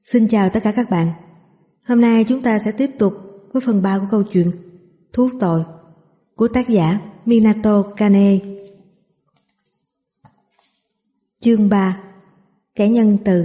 Xin chào tất cả các bạn. Hôm nay chúng ta sẽ tiếp tục với phần 3 của câu chuyện Thú tội của tác giả Minato Kanei. Chương 3. Kẻ nhân từ.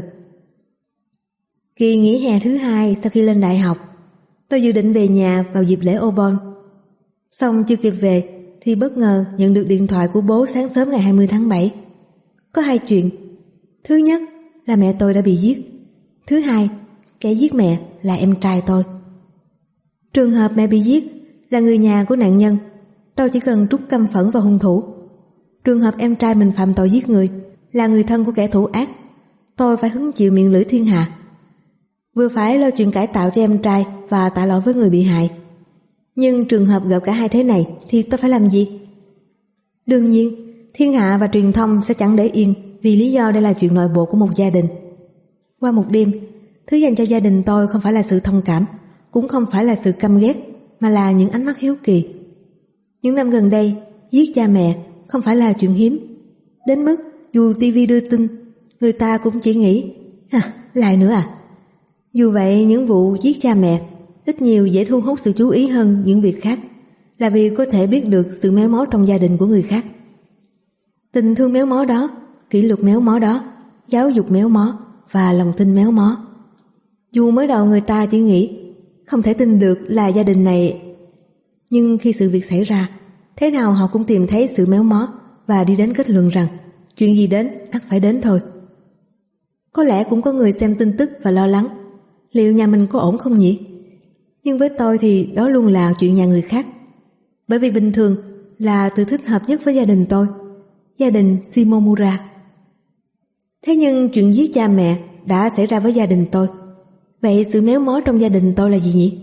Kỳ nghỉ hè thứ 2 sau khi lên đại học, tôi dự định về nhà vào dịp lễ Obon. Xong chưa kịp về thì bất ngờ nhận được điện thoại của bố sáng sớm ngày 20 tháng 7. Có hai chuyện. Thứ nhất là mẹ tôi đã bị giết. Thứ hai, kẻ giết mẹ là em trai tôi. Trường hợp mẹ bị giết là người nhà của nạn nhân, tôi chỉ cần trút căm phẫn vào hung thủ. Trường hợp em trai mình phạm tội giết người là người thân của kẻ thủ ác, tôi phải hứng chịu miệng lưỡi thiên hạ. Vừa phải lo chuyện cải tạo cho em trai và tạ lỗi với người bị hại. Nhưng trường hợp gặp cả hai thế này thì tôi phải làm gì? Đương nhiên, thiên hạ và truyền thông sẽ chẳng để yên vì lý do đây là chuyện nội bộ của một gia đình. Qua một đêm, thứ dành cho gia đình tôi không phải là sự thông cảm, cũng không phải là sự căm ghét, mà là những ánh mắt hiếu kỳ. Những năm gần đây, giết cha mẹ không phải là chuyện hiếm, đến mức dù TV đưa tin, người ta cũng chỉ nghĩ lại nữa à. Dù vậy, những vụ giết cha mẹ ít nhiều dễ thu hút sự chú ý hơn những việc khác, là vì có thể biết được sự méo mó trong gia đình của người khác. Tình thương méo mó đó, kỷ luật méo mó đó, giáo dục méo mó và lòng tin méo mó. Dù mới đầu người ta chỉ nghĩ không thể tin được là gia đình này, nhưng khi sự việc xảy ra, thế nào họ cũng tìm thấy sự méo mó và đi đến kết luận rằng chuyện gì đến ắt phải đến thôi. Có lẽ cũng có người xem tin tức và lo lắng liệu nhà mình có ổn không nhỉ? Nhưng với tôi thì đó luôn là chuyện nhà người khác, bởi vì bình thường là từ thích hợp nhất với gia đình tôi, gia đình Shimomura. Thế nhưng chuyện giết cha mẹ đã xảy ra với gia đình tôi. Vậy sự méo mó trong gia đình tôi là gì nhỉ?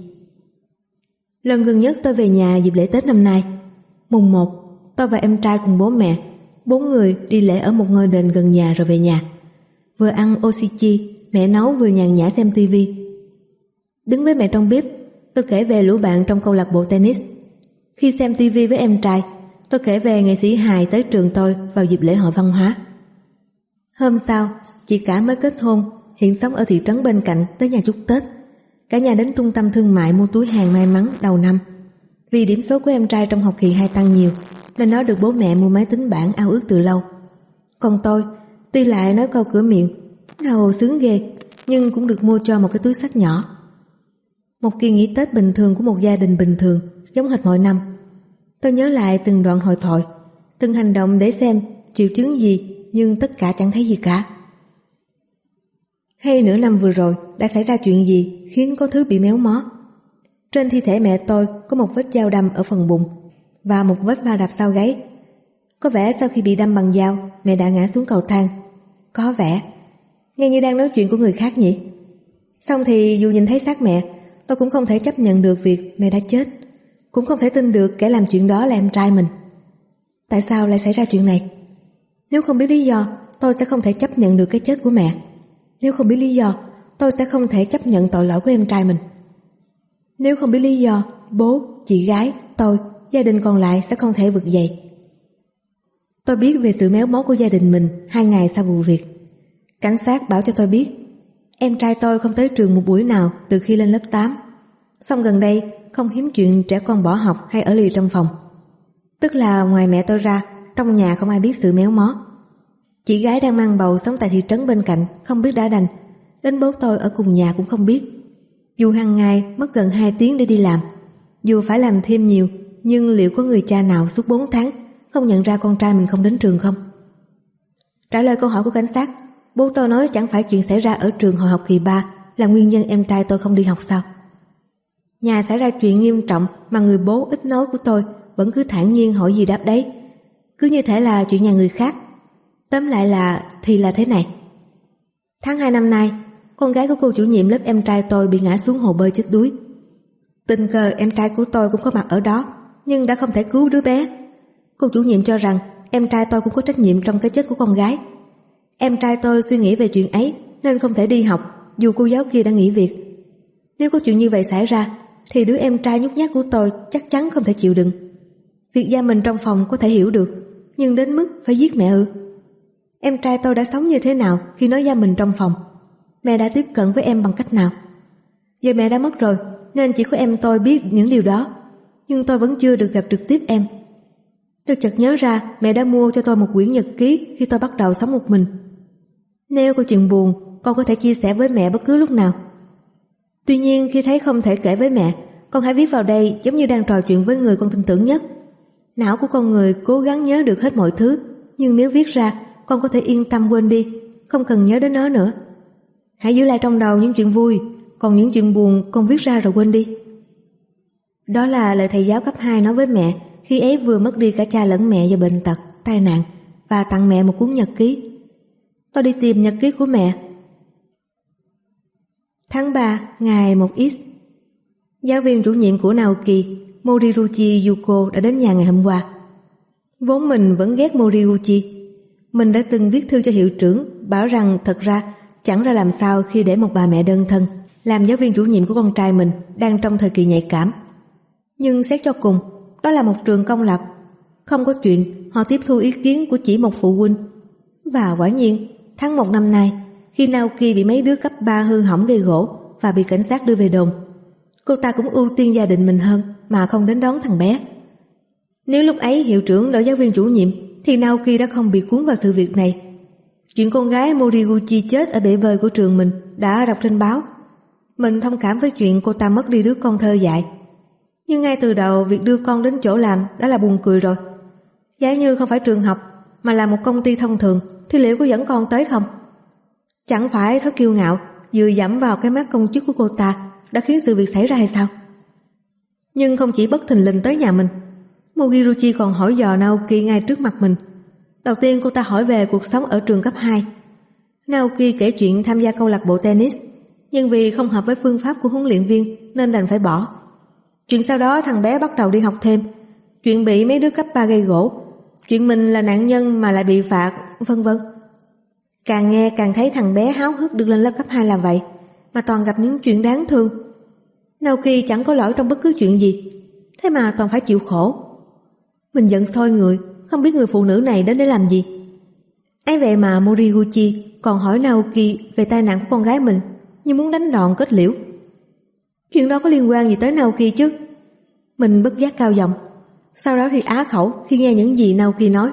Lần gần nhất tôi về nhà dịp lễ Tết năm nay, mùng 1, tôi và em trai cùng bố mẹ, 4 người đi lễ ở một ngôi đền gần nhà rồi về nhà. Vừa ăn osechi, mẹ nấu vừa nhàn nhã xem tivi. Đứng với mẹ trong bếp, tôi kể về lũ bạn trong câu lạc bộ tennis. Khi xem tivi với em trai, tôi kể về nghệ sĩ hài tới trường tôi vào dịp lễ hội văn hóa. Hôm sau, chị cả mới kết hôn, hiện sống ở thị trấn bên cạnh, tới nhà chúc Tết. Cả nhà đến trung tâm thương mại mua túi hàng may mắn đầu năm. Vì điểm số của em trai trong học kỳ 2 tăng nhiều, nên nó được bố mẹ mua máy tính bảng ao ước từ lâu. Còn tôi, tuy lại nói câu cửa miệng nào sướng ghê, nhưng cũng được mua cho một cái túi xách nhỏ. Một kỳ nghỉ Tết bình thường của một gia đình bình thường, giống hệt mọi năm. Tôi nhớ lại từng đoạn hội thoại, từng hành động để xem triệu chứng gì, nhưng tất cả chẳng thấy gì cả. Hay nửa năm vừa rồi đã xảy ra chuyện gì khiến có thứ bị méo mó. Trên thi thể mẹ tôi có một vết dao đâm ở phần bụng và một vết va đập sau gáy. Có vẻ sau khi bị đâm bằng dao, mẹ đã ngã xuống cầu thang. Có vẻ nghe như đang nói chuyện của người khác nhỉ. Xong thì dù nhìn thấy xác mẹ, tôi cũng không thể chấp nhận được việc mẹ đã chết, cũng không thể tin được kẻ làm chuyện đó là em trai mình. Tại sao lại xảy ra chuyện này? Nếu không biết lý do, tôi sẽ không thể chấp nhận được cái chết của mẹ. Nếu không biết lý do, tôi sẽ không thể chấp nhận tội lỗi của em trai mình. Nếu không biết lý do, bố, chị gái, tôi, gia đình còn lại sẽ không thể vực dậy. Tôi biết về sự méo mó của gia đình mình 2 ngày sau vụ việc. Cảnh sát bảo cho tôi biết em trai tôi không tới trường một buổi nào từ khi lên lớp 8. Xong gần đây không hiếm chuyện trẻ con bỏ học hay ở lì trong phòng. Tức là ngoài mẹ tôi ra, trong nhà không ai biết sự méo mó. Chị gái đang mang bầu sống tại thị trấn bên cạnh không biết đã đành, đến bố tôi ở cùng nhà cũng không biết. Dù hàng ngày mất gần 2 tiếng để đi làm, dù phải làm thêm nhiều, nhưng liệu có người cha nào suốt 4 tháng không nhận ra con trai mình không đến trường không? Trả lời câu hỏi của cảnh sát, bố tôi nói chẳng phải chuyện xảy ra ở trường hồi học kỳ 3 là nguyên nhân em trai tôi không đi học sao? Nhà xảy ra chuyện nghiêm trọng mà người bố ít nói của tôi vẫn cứ thản nhiên hỏi gì đáp đấy, cứ như thể là chuyện nhà người khác. Tóm lại là thế này. Tháng 2 năm nay, con gái của cô chủ nhiệm lớp em trai tôi bị ngã xuống hồ bơi chết đuối. Tình cờ em trai của tôi cũng có mặt ở đó, nhưng đã không thể cứu đứa bé. Cô chủ nhiệm cho rằng em trai tôi cũng có trách nhiệm trong cái chết của con gái. Em trai tôi suy nghĩ về chuyện ấy nên không thể đi học dù cô giáo kia đã nghỉ việc. Nếu có chuyện như vậy xảy ra thì đứa em trai nhút nhát của tôi chắc chắn không thể chịu đựng. Việc gia mình trong phòng có thể hiểu được, nhưng đến mức phải giết mẹ ư? Em trai tôi đã sống như thế nào khi nói gia mình trong phòng? Mẹ đã tiếp cận với em bằng cách nào? Giờ mẹ đã mất rồi, nên chỉ có em tôi biết những điều đó. Nhưng tôi vẫn chưa được gặp trực tiếp em. Tôi chợt nhớ ra mẹ đã mua cho tôi một quyển nhật ký khi tôi bắt đầu sống một mình. Nếu có chuyện buồn, con có thể chia sẻ với mẹ bất cứ lúc nào. Tuy nhiên khi thấy không thể kể với mẹ, con hãy viết vào đây giống như đang trò chuyện với người con tin tưởng nhất. Não của con người cố gắng nhớ được hết mọi thứ, nhưng nếu viết ra, con có thể yên tâm quên đi, không cần nhớ đến nó nữa. Hãy giữ lại trong đầu những chuyện vui, còn những chuyện buồn con viết ra rồi quên đi. Đó là lời thầy giáo cấp 2 nói với mẹ khi ấy vừa mất đi cả cha lẫn mẹ do bệnh tật, tai nạn, và tặng mẹ một cuốn nhật ký. Tôi đi tìm nhật ký của mẹ. Tháng 3, ngày 1X. Giáo viên chủ nhiệm của Naoki, Moriruchi Yuko đã đến nhà ngày hôm qua. Vốn mình vẫn ghét Moriruchi. Mình đã từng viết thư cho hiệu trưởng bảo rằng thật ra chẳng ra làm sao khi để một bà mẹ đơn thân làm giáo viên chủ nhiệm của con trai mình đang trong thời kỳ nhạy cảm. Nhưng xét cho cùng, đó là một trường công lập. Không có chuyện họ tiếp thu ý kiến của chỉ một phụ huynh. Và quả nhiên, tháng 1 năm nay, khi Naoki bị mấy đứa cấp 3 hư hỏng gây gỗ và bị cảnh sát đưa về đồn, cô ta cũng ưu tiên gia đình mình hơn mà không đến đón thằng bé. Nếu lúc ấy hiệu trưởng đổi giáo viên chủ nhiệm thì Naoki đã không bị cuốn vào sự việc này. Chuyện con gái Moriguchi chết ở bể bơi của trường mình đã đọc trên báo. Mình thông cảm với chuyện cô ta mất đi đứa con thơ dại. Nhưng ngay từ đầu việc đưa con đến chỗ làm đã là buồn cười rồi. Giả như không phải trường học mà là một công ty thông thường thì liệu có dẫn con tới không? Chẳng phải thói kiêu ngạo vừa dẫm vào cái mắt công chức của cô ta đã khiến sự việc xảy ra hay sao? Nhưng không chỉ bất thình lình tới nhà mình, Mogiruchi còn hỏi dò Naoki ngay trước mặt mình. Đầu tiên cô ta hỏi về cuộc sống ở trường cấp 2. Naoki kể chuyện tham gia câu lạc bộ tennis, nhưng vì không hợp với phương pháp của huấn luyện viên nên đành phải bỏ. Chuyện sau đó thằng bé bắt đầu đi học thêm, chuyện bị mấy đứa cấp 3 gây gỗ, chuyện mình là nạn nhân mà lại bị phạt, vân vân. Càng nghe càng thấy thằng bé háo hức được lên lớp cấp 2 là vậy, mà toàn gặp những chuyện đáng thương. Naoki chẳng có lỗi trong bất cứ chuyện gì, thế mà toàn phải chịu khổ. Mình giận sôi người, không biết người phụ nữ này đến để làm gì. Ấy vậy mà Moriguchi còn hỏi Naoki về tai nạn của con gái mình, như muốn đánh đòn kết liễu. Chuyện đó có liên quan gì tới Naoki chứ? Mình bất giác cao giọng, sau đó thì á khẩu khi nghe những gì Naoki nói.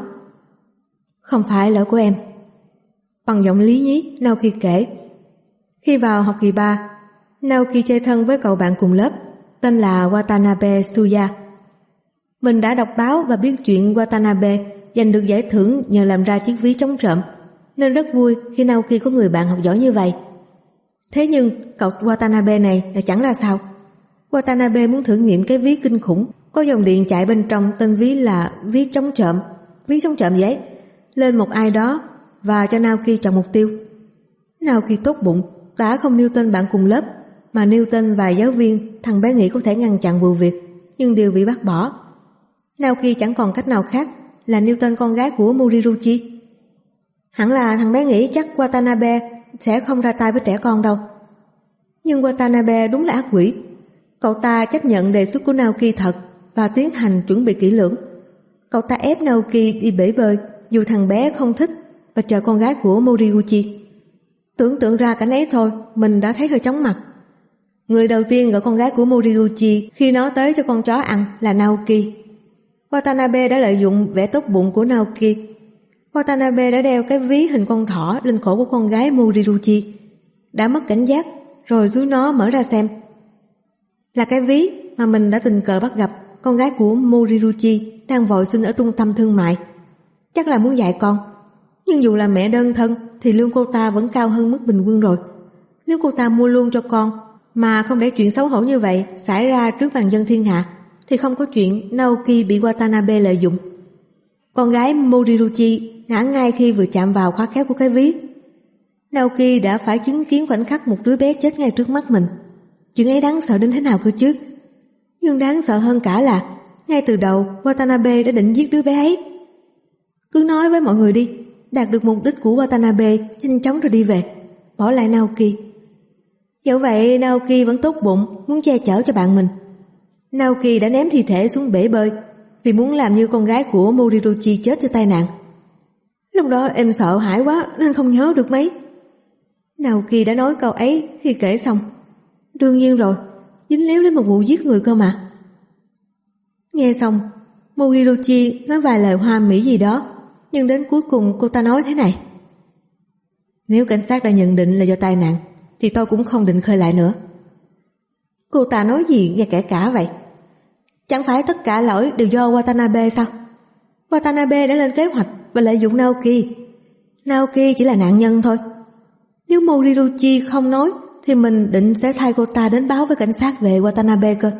Không phải lỗi của em. Bằng giọng lý nhí, Naoki kể. Khi vào học kỳ 3, Naoki chơi thân với cậu bạn cùng lớp, tên là Watanabe Suya. Mình đã đọc báo và biết chuyện Watanabe giành được giải thưởng nhờ làm ra chiếc ví chống trộm, nên rất vui khi Naoki có người bạn học giỏi như vậy. Thế nhưng cậu Watanabe này là chẳng ra sao. Watanabe muốn thử nghiệm cái ví kinh khủng có dòng điện chạy bên trong, tên ví là ví chống trộm. Ví chống trộm giấy lên một ai đó và cho Naoki chọn mục tiêu. Naoki tốt bụng đã không nêu tên bạn cùng lớp mà nêu tên vài giáo viên thằng bé nghĩ có thể ngăn chặn vụ việc, nhưng đều bị bác bỏ. Naoki chẳng còn cách nào khác là nêu tên con gái của Moriruchi. Hẳn là thằng bé nghĩ chắc Watanabe sẽ không ra tay với trẻ con đâu. Nhưng Watanabe đúng là ác quỷ. Cậu ta chấp nhận đề xuất của Naoki thật và tiến hành chuẩn bị kỹ lưỡng. Cậu ta ép Naoki đi bể bơi dù thằng bé không thích và chờ con gái của Moriguchi. Tưởng tượng ra cảnh ấy thôi, mình đã thấy hơi chóng mặt. Người đầu tiên gọi con gái của Moriguchi khi nó tới cho con chó ăn là Naoki. Watanabe đã lợi dụng vẻ tốt bụng của Naoki. Watanabe đã đeo cái ví hình con thỏ lên cổ của con gái Moriruchi. Đã mất cảnh giác rồi dúi nó mở ra xem. Là cái ví mà mình đã tình cờ bắt gặp con gái của Moriruchi đang vội xin ở trung tâm thương mại. Chắc là muốn dạy con. Nhưng dù là mẹ đơn thân thì lương cô ta vẫn cao hơn mức bình quân rồi. Nếu cô ta mua luôn cho con mà không để chuyện xấu hổ như vậy xảy ra trước bàn dân thiên hạ thì không có chuyện Naoki bị Watanabe lợi dụng. Con gái Moriruchi ngã ngay khi vừa chạm vào khóa kéo của cái ví. Naoki đã phải chứng kiến khoảnh khắc một đứa bé chết ngay trước mắt mình. Chuyện ấy đáng sợ đến thế nào cơ chứ? Nhưng đáng sợ hơn cả là ngay từ đầu Watanabe đã định giết đứa bé ấy. Cứ nói với mọi người đi, đạt được mục đích của Watanabe nhanh chóng rồi đi về, bỏ lại Naoki. Dẫu vậy Naoki vẫn tốt bụng muốn che chở cho bạn mình. Naoki đã ném thi thể xuống bể bơi vì muốn làm như con gái của Moriruchi chết cho tai nạn. Lúc đó em sợ hãi quá nên không nhớ được mấy. Naoki đã nói câu ấy khi kể xong. Đương nhiên rồi, dính líu đến một vụ giết người cơ mà. Nghe xong, Moriruchi nói vài lời hoa mỹ gì đó, nhưng đến cuối cùng cô ta nói thế này: nếu cảnh sát đã nhận định là do tai nạn thì tôi cũng không định khơi lại nữa. Cô ta nói gì nghe kể cả vậy? Chẳng phải tất cả lỗi đều do Watanabe sao? Watanabe đã lên kế hoạch và lợi dụng Naoki. Naoki chỉ là nạn nhân thôi. Nếu Moriruchi không nói thì mình định sẽ thay cô ta đến báo với cảnh sát về Watanabe cơ.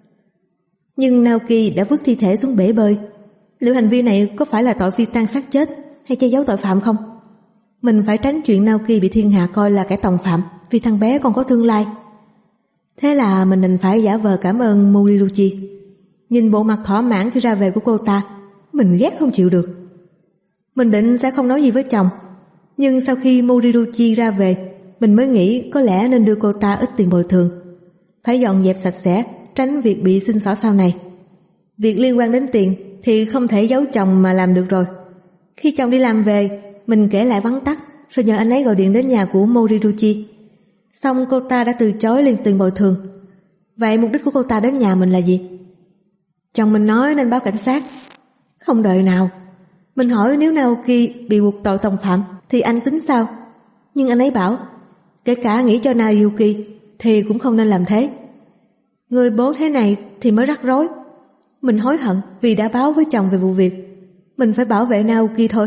Nhưng Naoki đã vứt thi thể xuống bể bơi. Liệu hành vi này có phải là tội phi tang sát chết hay che giấu tội phạm không? Mình phải tránh chuyện Naoki bị thiên hạ coi là kẻ tòng phạm vì thằng bé còn có tương lai. Thế là mình đành phải giả vờ cảm ơn Moriruchi. Nhìn bộ mặt thỏa mãn khi ra về của cô ta, mình ghét không chịu được. Mình định sẽ không nói gì với chồng, nhưng sau khi Moriruchi ra về, mình mới nghĩ có lẽ nên đưa cô ta ít tiền bồi thường. Phải dọn dẹp sạch sẽ, tránh việc bị xin xỏ sau này. Việc liên quan đến tiền thì không thể giấu chồng mà làm được rồi. Khi chồng đi làm về, mình kể lại vắn tắt rồi nhờ anh ấy gọi điện đến nhà của Moriruchi. Xong cô ta đã từ chối liền tiền bồi thường. Vậy mục đích của cô ta đến nhà mình là gì? Chồng mình nói nên báo cảnh sát. Không đợi nào. Mình hỏi nếu Naoki bị buộc tội tòng phạm thì anh tính sao? Nhưng anh ấy bảo kể cả nghĩ cho Naoki thì cũng không nên làm thế. Người bố thế này thì mới rắc rối. Mình hối hận vì đã báo với chồng về vụ việc. Mình phải bảo vệ Naoki thôi.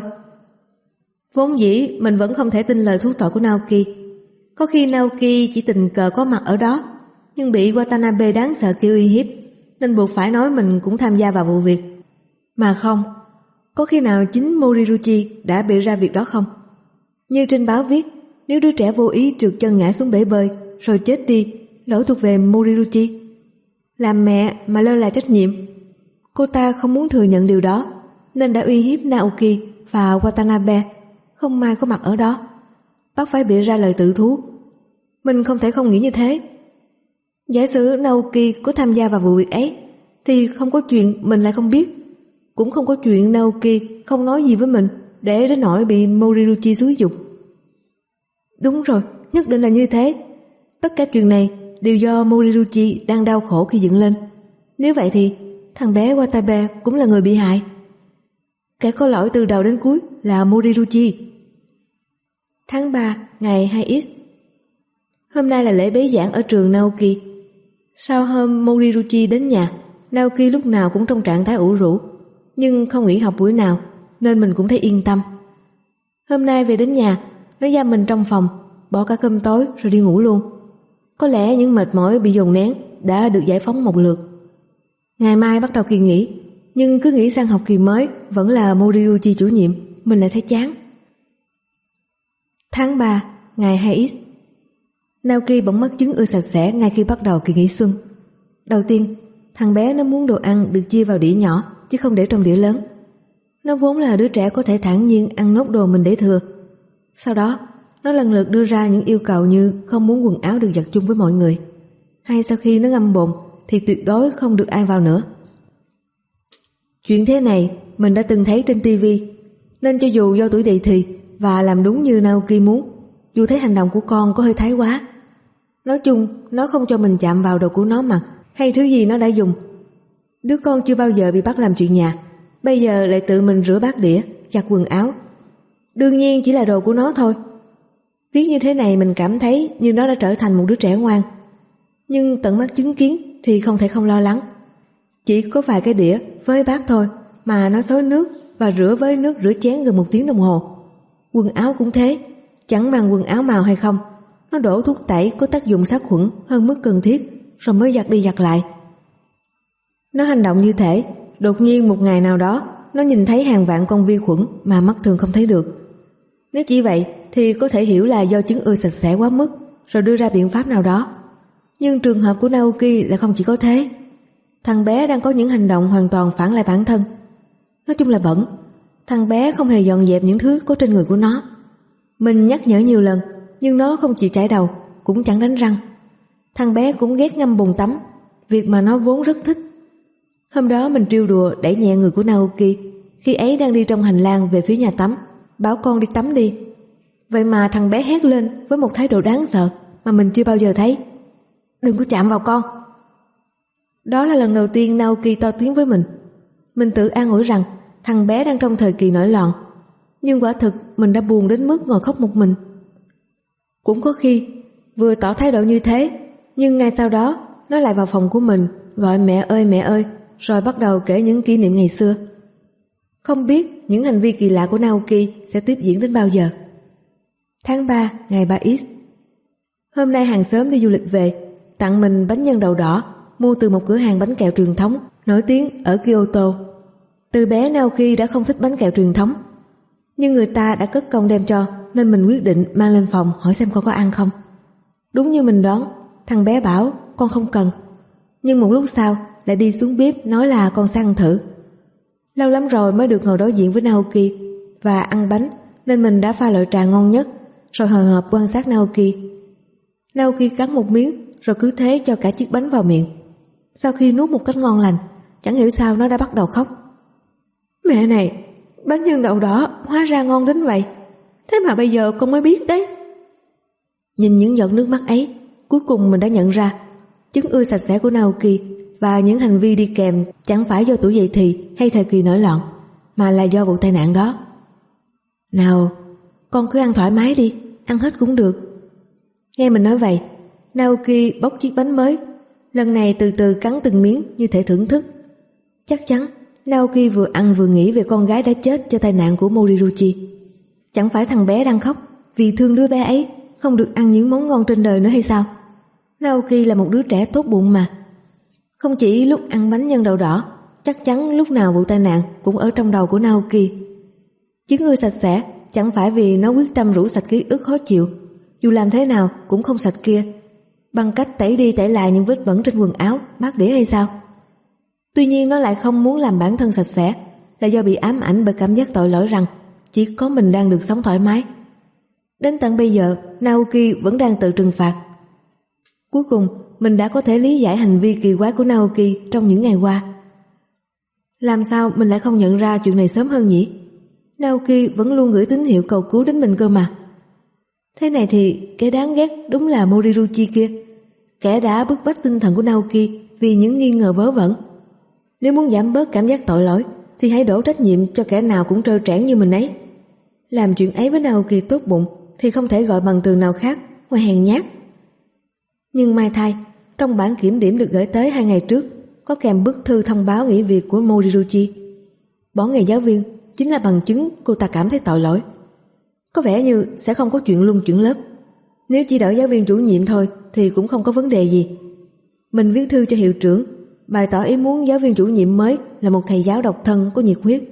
Vốn dĩ mình vẫn không thể tin lời thú tội của Naoki. Có khi Naoki chỉ tình cờ có mặt ở đó, nhưng bị Watanabe đáng sợ kia uy hiếp, nên buộc phải nói mình cũng tham gia vào vụ việc. Mà không, có khi nào chính Moriruchi đã bị ra việc đó không? Như trên báo viết, nếu đứa trẻ vô ý trượt chân ngã xuống bể bơi rồi chết đi, lỗi thuộc về Moriruchi. Làm mẹ mà lơ là trách nhiệm. Cô ta không muốn thừa nhận điều đó, nên đã uy hiếp Naoki và Watanabe không may có mặt ở đó, bắt phải bịa ra lời tự thú. Mình không thể không nghĩ như thế. Giả sử Naoki có tham gia vào vụ việc ấy thì không có chuyện mình lại không biết, cũng không có chuyện Naoki không nói gì với mình để đến nỗi bị Moriruchi xúi giục. Đúng rồi, nhất định là như thế. Tất cả chuyện này đều do Moriruchi đang đau khổ khi dựng lên. Nếu vậy thì thằng bé Watabe cũng là người bị hại. Kẻ có lỗi từ đầu đến cuối là Moriruchi. Tháng 3 ngày 2X. Hôm nay là lễ bế giảng ở trường Naoki. Sau hôm Moriruchi đến nhà, Naoki lúc nào cũng trong trạng thái ủ rũ, nhưng không nghỉ học buổi nào nên mình cũng thấy yên tâm. Hôm nay về đến nhà, nó giam mình trong phòng, bỏ cả cơm tối rồi đi ngủ luôn. Có lẽ những mệt mỏi bị dồn nén đã được giải phóng một lượt. Ngày mai bắt đầu kỳ nghỉ, nhưng cứ nghĩ sang học kỳ mới vẫn là Moriruchi chủ nhiệm, mình lại thấy chán. Tháng 3 ngày 2X. Naoki bỗng mắc chứng ưa sạch sẽ ngay khi bắt đầu kỳ nghỉ xuân. Đầu tiên, thằng bé nó muốn đồ ăn được chia vào đĩa nhỏ chứ không để trong đĩa lớn. Nó vốn là đứa trẻ có thể thản nhiên ăn nốt đồ mình để thừa. Sau đó, nó lần lượt đưa ra những yêu cầu như không muốn quần áo được giặt chung với mọi người, hay sau khi nó ngâm bồn thì tuyệt đối không được ai vào nữa. Chuyện thế này mình đã từng thấy trên TV, nên cho dù do tuổi dậy thì và làm đúng như Naoki muốn, dù thấy hành động của con có hơi thái quá. Nói chung, nó không cho mình chạm vào đồ của nó mặc hay thứ gì nó đã dùng. Đứa con chưa bao giờ bị bắt làm chuyện nhà, bây giờ lại tự mình rửa bát đĩa, giặt quần áo. Đương nhiên chỉ là đồ của nó thôi. Viết như thế này mình cảm thấy như nó đã trở thành một đứa trẻ ngoan. Nhưng tận mắt chứng kiến thì không thể không lo lắng. Chỉ có vài cái đĩa với bát thôi mà nó xối nước và rửa với nước rửa chén gần 1 tiếng đồng hồ. Quần áo cũng thế, chẳng màng quần áo màu hay không, nó đổ thuốc tẩy có tác dụng sát khuẩn hơn mức cần thiết rồi mới giặt đi giặt lại. Nó hành động như thế, đột nhiên một ngày nào đó nó nhìn thấy hàng vạn con vi khuẩn mà mắt thường không thấy được. Nếu chỉ vậy thì có thể hiểu là do chứng ưa sạch sẽ quá mức rồi đưa ra biện pháp nào đó. Nhưng trường hợp của Naoki lại không chỉ có thế. Thằng bé đang có những hành động hoàn toàn phản lại bản thân. Nói chung là bẩn. Thằng bé không hề dọn dẹp những thứ có trên người của nó. Mình nhắc nhở nhiều lần, nhưng nó không chịu chải đầu, cũng chẳng đánh răng. Thằng bé cũng ghét ngâm bồn tắm, việc mà nó vốn rất thích. Hôm đó mình trêu đùa đẩy nhẹ người của Naoki khi ấy đang đi trong hành lang về phía nhà tắm, bảo con đi tắm đi. Vậy mà thằng bé hét lên với một thái độ đáng sợ mà mình chưa bao giờ thấy. Đừng có chạm vào con. Đó là lần đầu tiên Naoki to tiếng với mình. Mình tự an ủi rằng thằng bé đang trong thời kỳ nổi loạn, nhưng quả thực mình đã buồn đến mức ngồi khóc một mình. Cũng có khi vừa tỏ thái độ như thế, nhưng ngay sau đó nó lại vào phòng của mình gọi mẹ ơi, rồi bắt đầu kể những kỷ niệm ngày xưa. Không biết những hành vi kỳ lạ của Naoki sẽ tiếp diễn đến bao giờ. Tháng 3 ngày 3X. Hôm nay hàng xóm đi du lịch về, tặng mình bánh nhân đậu đỏ mua từ một cửa hàng bánh kẹo truyền thống nổi tiếng ở Kyoto. Từ bé Naoki đã không thích bánh kẹo truyền thống, nhưng người ta đã cất công đem cho, nên mình quyết định mang lên phòng hỏi xem con có ăn không. Đúng như mình đoán, thằng bé bảo con không cần, nhưng một lúc sau lại đi xuống bếp nói là con sẽ ăn thử. Lâu lắm rồi mới được ngồi đối diện với Naoki và ăn bánh, nên mình đã pha loại trà ngon nhất, rồi hồi hộp quan sát Naoki. Naoki cắn một miếng rồi cứ thế cho cả chiếc bánh vào miệng. Sau khi nuốt một cách ngon lành, chẳng hiểu sao nó đã bắt đầu khóc. Mẹ này, bánh nhân đậu đỏ hóa ra ngon đến vậy, thế mà bây giờ con mới biết đấy. Nhìn những giọt nước mắt ấy, cuối cùng mình đã nhận ra chứng ưa sạch sẽ của Naoki và những hành vi đi kèm chẳng phải do tuổi dậy thì hay thời kỳ nổi loạn, mà là do vụ tai nạn đó. Nào, con cứ ăn thoải mái đi, ăn hết cũng được. Nghe mình nói vậy, Naoki bóc chiếc bánh mới, lần này từ từ cắn từng miếng như thể thưởng thức. Chắc chắn Naoki vừa ăn vừa nghĩ về con gái đã chết do tai nạn của Moriruchi. Chẳng phải thằng bé đang khóc vì thương đứa bé ấy không được ăn những món ngon trên đời nữa hay sao? Naoki là một đứa trẻ tốt bụng mà. Không chỉ lúc ăn bánh nhân đậu đỏ, chắc chắn lúc nào vụ tai nạn cũng ở trong đầu của Naoki. Chứng ưa sạch sẽ chẳng phải vì nó quyết tâm rũ sạch ký ức khó chịu, dù làm thế nào cũng không sạch kia, bằng cách tẩy đi tẩy lại những vết bẩn trên quần áo, bát đĩa hay sao? Tuy nhiên nó lại không muốn làm bản thân sạch sẽ là do bị ám ảnh bởi cảm giác tội lỗi rằng chỉ có mình đang được sống thoải mái. Đến tận bây giờ, Naoki vẫn đang tự trừng phạt. Cuối cùng, mình đã có thể lý giải hành vi kỳ quái của Naoki trong những ngày qua. Làm sao mình lại không nhận ra chuyện này sớm hơn nhỉ? Naoki vẫn luôn gửi tín hiệu cầu cứu đến mình cơ mà. Thế này thì kẻ đáng ghét đúng là Moriruchi kia, kẻ đã bức bách tinh thần của Naoki vì những nghi ngờ vớ vẩn. Nếu muốn giảm bớt cảm giác tội lỗi thì hãy đổ trách nhiệm cho kẻ nào cũng trơ trẽn như mình ấy. Làm chuyện ấy với Naoki tốt bụng thì không thể gọi bằng từ nào khác ngoài hèn nhát. Nhưng may thay, trong bản kiểm điểm được gửi tới 2 ngày trước có kèm bức thư thông báo nghỉ việc của Moriruchi. Bỏ nghề giáo viên chính là bằng chứng cô ta cảm thấy tội lỗi. Có vẻ như sẽ không có chuyện luân chuyển lớp. Nếu chỉ đổi giáo viên chủ nhiệm thôi thì cũng không có vấn đề gì. Mình viết thư cho hiệu trưởng, bày tỏ ý muốn giáo viên chủ nhiệm mới là một thầy giáo độc thân có nhiệt huyết.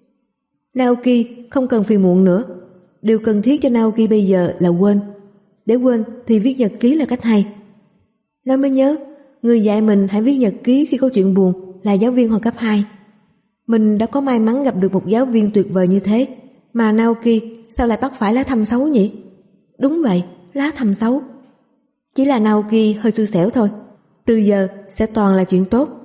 Naoki không cần phiền muộn nữa. Điều cần thiết cho Naoki bây giờ là quên. Để quên thì viết nhật ký là cách hay. Nó mới nhớ, người dạy mình hãy viết nhật ký khi có chuyện buồn là giáo viên hồi cấp 2. Mình đã có may mắn gặp được một giáo viên tuyệt vời như thế, mà Naoki sao lại bắt phải lá thăm xấu nhỉ? Đúng vậy, lá thăm xấu. Chỉ là Naoki hơi xui xẻo thôi. Từ giờ sẽ toàn là chuyện tốt.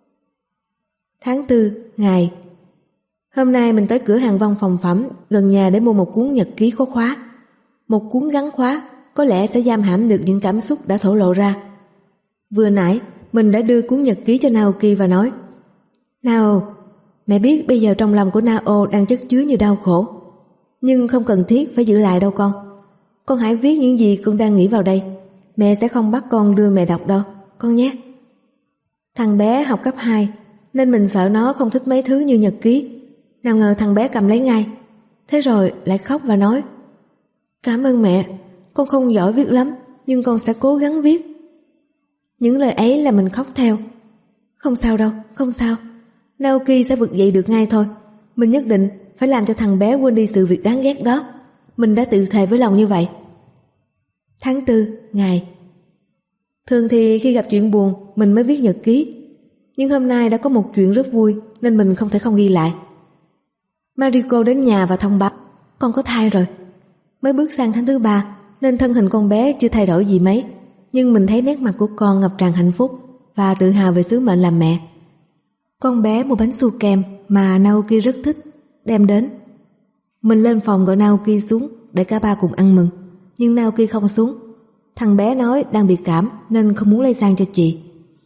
Tháng 4 ngày. Hôm nay mình tới cửa hàng văn phòng phẩm gần nhà để mua một cuốn nhật ký có khóa. Một cuốn gắn khóa có lẽ sẽ giam hãm được những cảm xúc đã thổ lộ ra. Vừa nãy mình đã đưa cuốn nhật ký cho Naoki và nói: Nao, mẹ biết bây giờ trong lòng của Nao đang chất chứa nhiều đau khổ, nhưng không cần thiết phải giữ lại đâu con. Con hãy viết những gì con đang nghĩ vào đây. Mẹ sẽ không bắt con đưa mẹ đọc đâu, con nhé. Thằng bé học cấp 2 nên mình sợ nó không thích mấy thứ như nhật ký. Nào ngờ thằng bé cầm lấy ngay. Thế rồi lại khóc và nói: Cảm ơn mẹ, con không giỏi viết lắm, nhưng con sẽ cố gắng viết. Những lời ấy là mình khóc theo. Không sao đâu, không sao. Naoki sẽ vực dậy được ngay thôi. Mình nhất định phải làm cho thằng bé quên đi sự việc đáng ghét đó. Mình đã tự thề với lòng như vậy. Tháng 4 ngày. Thường thì khi gặp chuyện buồn mình mới viết nhật ký, nhưng hôm nay đã có một chuyện rất vui nên mình không thể không ghi lại. Mariko đến nhà và thông báo con có thai rồi. Mới bước sang tháng thứ 3 nên thân hình con bé chưa thay đổi gì mấy, nhưng mình thấy nét mặt của con ngập tràn hạnh phúc và tự hào về sứ mệnh làm mẹ. Con bé mua bánh su kem mà Naoki rất thích, đem đến. Mình lên phòng gọi Naoki xuống để cả ba cùng ăn mừng, nhưng Naoki không xuống. Thằng bé nói đang bị cảm nên không muốn lây sang cho chị.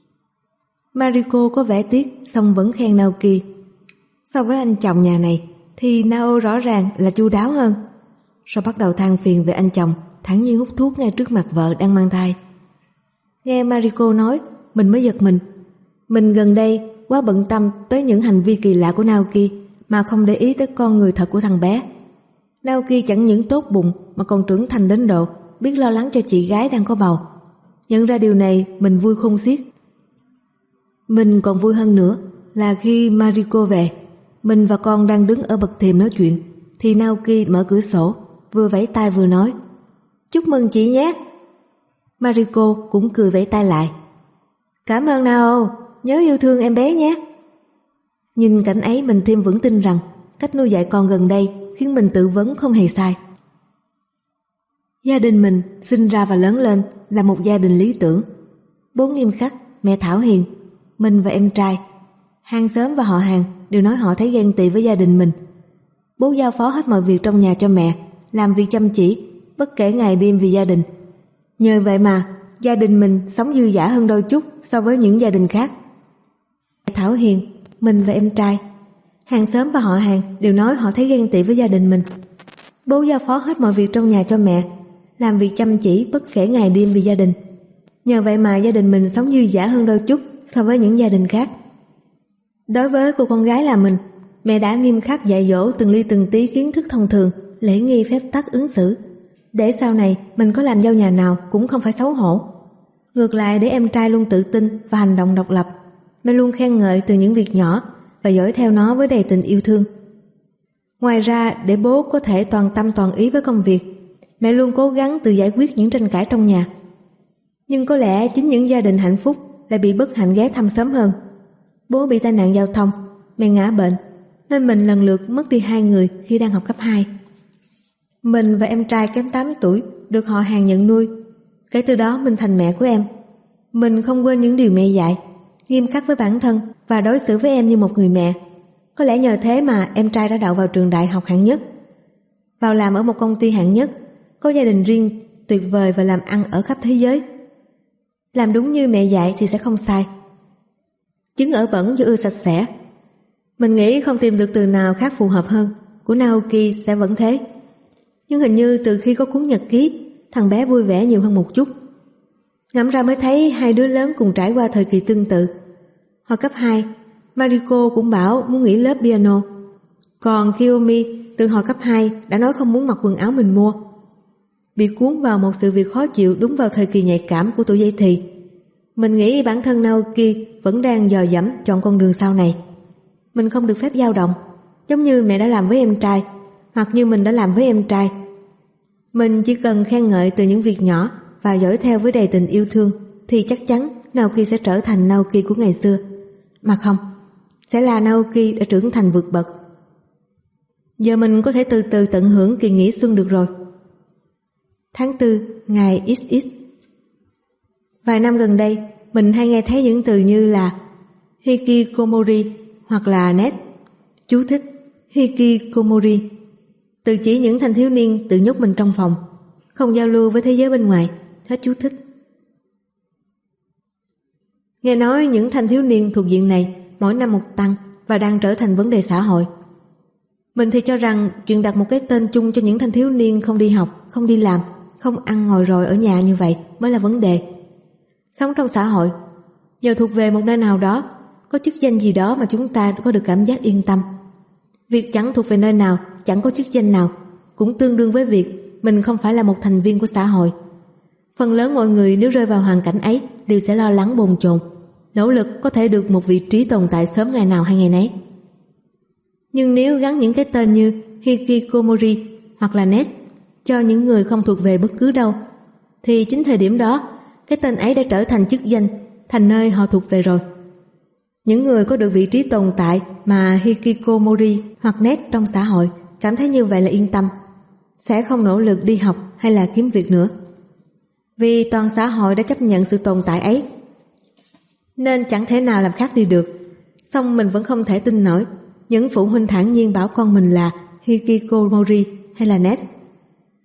Mariko có vẻ tiếc xong vẫn khen Naoki. So với anh chồng nhà này thì Nao rõ ràng là chu đáo hơn. Rồi bắt đầu than phiền về anh chồng thẳng nhiên hút thuốc ngay trước mặt vợ đang mang thai. Nghe Mariko nói, mình mới giật mình. Mình gần đây quá bận tâm tới những hành vi kỳ lạ của Naoki mà không để ý tới con người thật của thằng bé. Naoki chẳng những tốt bụng mà còn trưởng thành đến độ biết lo lắng cho chị gái đang có bầu. Nhận ra điều này mình vui khôn xiết. Mình còn vui hơn nữa là khi Mariko về, mình và con đang đứng ở bậc thềm nói chuyện thì Naoki mở cửa sổ, vừa vẫy tay vừa nói: "Chúc mừng chị nhé." Mariko cũng cười vẫy tay lại: "Cảm ơn Nao, nhớ yêu thương em bé nhé." Nhìn cảnh ấy mình thêm vững tin rằng cách nuôi dạy con gần đây khiến mình tự vấn không hề sai. Gia đình mình sinh ra và lớn lên là một gia đình lý tưởng. Bố nghiêm khắc, mẹ thảo hiền, mình và em trai. Hàng xóm và họ hàng đều nói họ thấy ghen tị với gia đình mình. Bố giao phó hết mọi việc trong nhà cho mẹ, làm việc chăm chỉ, bất kể ngày đêm vì gia đình. Nhờ vậy mà gia đình mình sống dư dả hơn đôi chút so với những gia đình khác. Thảo hiền, mình và em trai. Hàng xóm và họ hàng đều nói họ thấy ghen tị với gia đình mình. Bố giao phó hết mọi việc trong nhà cho mẹ, làm việc chăm chỉ bất kể ngày đêm vì gia đình. Nhờ vậy mà gia đình mình sống dư dả hơn đôi chút so với những gia đình khác. Đối với cô con gái là mình, mẹ đã nghiêm khắc dạy dỗ từng ly từng tí kiến thức thông thường, lễ nghi phép tắc ứng xử, để sau này mình có làm dâu nhà nào cũng không phải xấu hổ. Ngược lại, để em trai luôn tự tin và hành động độc lập, mẹ luôn khen ngợi từ những việc nhỏ và dõi theo nó với đầy tình yêu thương. Ngoài ra, để bố có thể toàn tâm toàn ý với công việc, mẹ luôn cố gắng tự giải quyết những tranh cãi trong nhà. Nhưng có lẽ chính những gia đình hạnh phúc lại bị bất hạnh ghé thăm sớm hơn. Bố bị tai nạn giao thông, mẹ ngã bệnh, nên mình lần lượt mất đi 2 người khi đang học cấp 2. Mình và em trai kém 8 tuổi được họ hàng nhận nuôi. Kể từ đó mình thành mẹ của em. Mình không quên những điều mẹ dạy, nghiêm khắc với bản thân và đối xử với em như một người mẹ. Có lẽ nhờ thế mà em trai đã đậu vào trường đại học hạng nhất, vào làm ở một công ty hạng nhất, có gia đình riêng tuyệt vời và làm ăn ở khắp thế giới. Làm đúng như mẹ dạy thì sẽ không sai. Trứng ở bẩn do ưa sạch sẽ. Mình nghĩ không tìm được từ nào khác phù hợp hơn. Của Naoki sẽ vẫn thế. Nhưng hình như từ khi có cuốn nhật ký, thằng bé vui vẻ nhiều hơn một chút. Ngẫm ra mới thấy hai đứa lớn cùng trải qua thời kỳ tương tự. Hồi cấp 2, Mariko cũng bảo muốn nghỉ lớp piano. Còn Kiyomi từ hồi cấp 2 đã nói không muốn mặc quần áo mình mua. Bị cuốn vào một sự việc khó chịu đúng vào thời kỳ nhạy cảm của tuổi dậy thì. Mình nghĩ bản thân Naoki vẫn đang dò dẫm chọn con đường sau này. Mình không được phép dao động, giống như mẹ đã làm với em trai, hoặc như mình đã làm với em trai. Mình chỉ cần khen ngợi từ những việc nhỏ và dõi theo với đầy tình yêu thương thì chắc chắn Naoki sẽ trở thành Naoki của ngày xưa. Mà không, sẽ là Naoki đã trưởng thành vượt bậc. Giờ mình có thể từ từ tận hưởng kỳ nghỉ xuân được rồi. Tháng 4, ngày XX. Vài năm gần đây, mình hay nghe thấy những từ như là hikikomori hoặc là net. Chú thích: hikikomori từ chỉ những thanh thiếu niên tự nhốt mình trong phòng, không giao lưu với thế giới bên ngoài. Hết chú thích. Nghe nói những thanh thiếu niên thuộc diện này mỗi năm một tăng và đang trở thành vấn đề xã hội. Mình thì cho rằng chuyện đặt một cái tên chung cho những thanh thiếu niên không đi học, không đi làm, không ăn ngồi rồi ở nhà như vậy mới là vấn đề. Sống trong xã hội, giờ thuộc về một nơi nào đó, có chức danh gì đó mà chúng ta có được cảm giác yên tâm. Việc chẳng thuộc về nơi nào, chẳng có chức danh nào, cũng tương đương với việc mình không phải là một thành viên của xã hội. Phần lớn mọi người nếu rơi vào hoàn cảnh ấy đều sẽ lo lắng bồn chồn, nỗ lực có thể được một vị trí tồn tại sớm ngày nào hay ngày nấy. Nhưng nếu gắn những cái tên như hikikomori hoặc là net cho những người không thuộc về bất cứ đâu, thì chính thời điểm đó cái tên ấy đã trở thành chức danh, thành nơi họ thuộc về rồi. Những người có được vị trí tồn tại mà hikikomori hoặc net trong xã hội cảm thấy như vậy là yên tâm, sẽ không nỗ lực đi học hay là kiếm việc nữa. Vì toàn xã hội đã chấp nhận sự tồn tại ấy, nên chẳng thể nào làm khác đi được. Song mình vẫn không thể tin nổi những phụ huynh thản nhiên bảo con mình là hikikomori hay là net.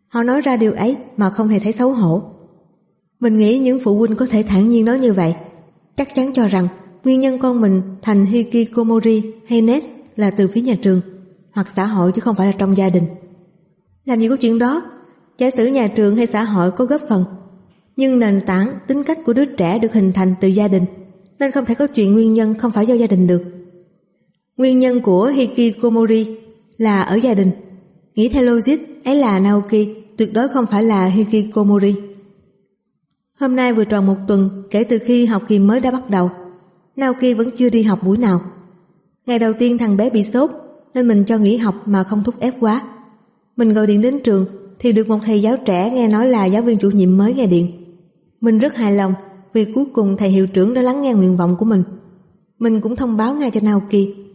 Họ nói ra điều ấy mà không hề thấy xấu hổ. Mình nghĩ những phụ huynh có thể thản nhiên nói như vậy chắc chắn cho rằng nguyên nhân con mình thành hikikomori hay NET là từ phía nhà trường hoặc xã hội chứ không phải là trong gia đình. Làm gì có chuyện đó, giả sử nhà trường hay xã hội có góp phần, nhưng nền tảng tính cách của đứa trẻ được hình thành từ gia đình, nên không thể có chuyện nguyên nhân không phải do gia đình được. Nguyên nhân của hikikomori là ở gia đình. Nghĩ theo logic ấy là Naoki tuyệt đối không phải là hikikomori. Hôm nay vừa tròn 1 tuần kể từ khi học kỳ mới đã bắt đầu. Naoki vẫn chưa đi học buổi nào. Ngày đầu tiên thằng bé bị sốt nên mình cho nghỉ học mà không thúc ép quá. Mình gọi điện đến trường thì được một thầy giáo trẻ nghe nói là giáo viên chủ nhiệm mới nghe điện. Mình rất hài lòng vì cuối cùng thầy hiệu trưởng đã lắng nghe nguyện vọng của mình. Mình cũng thông báo ngay cho Naoki.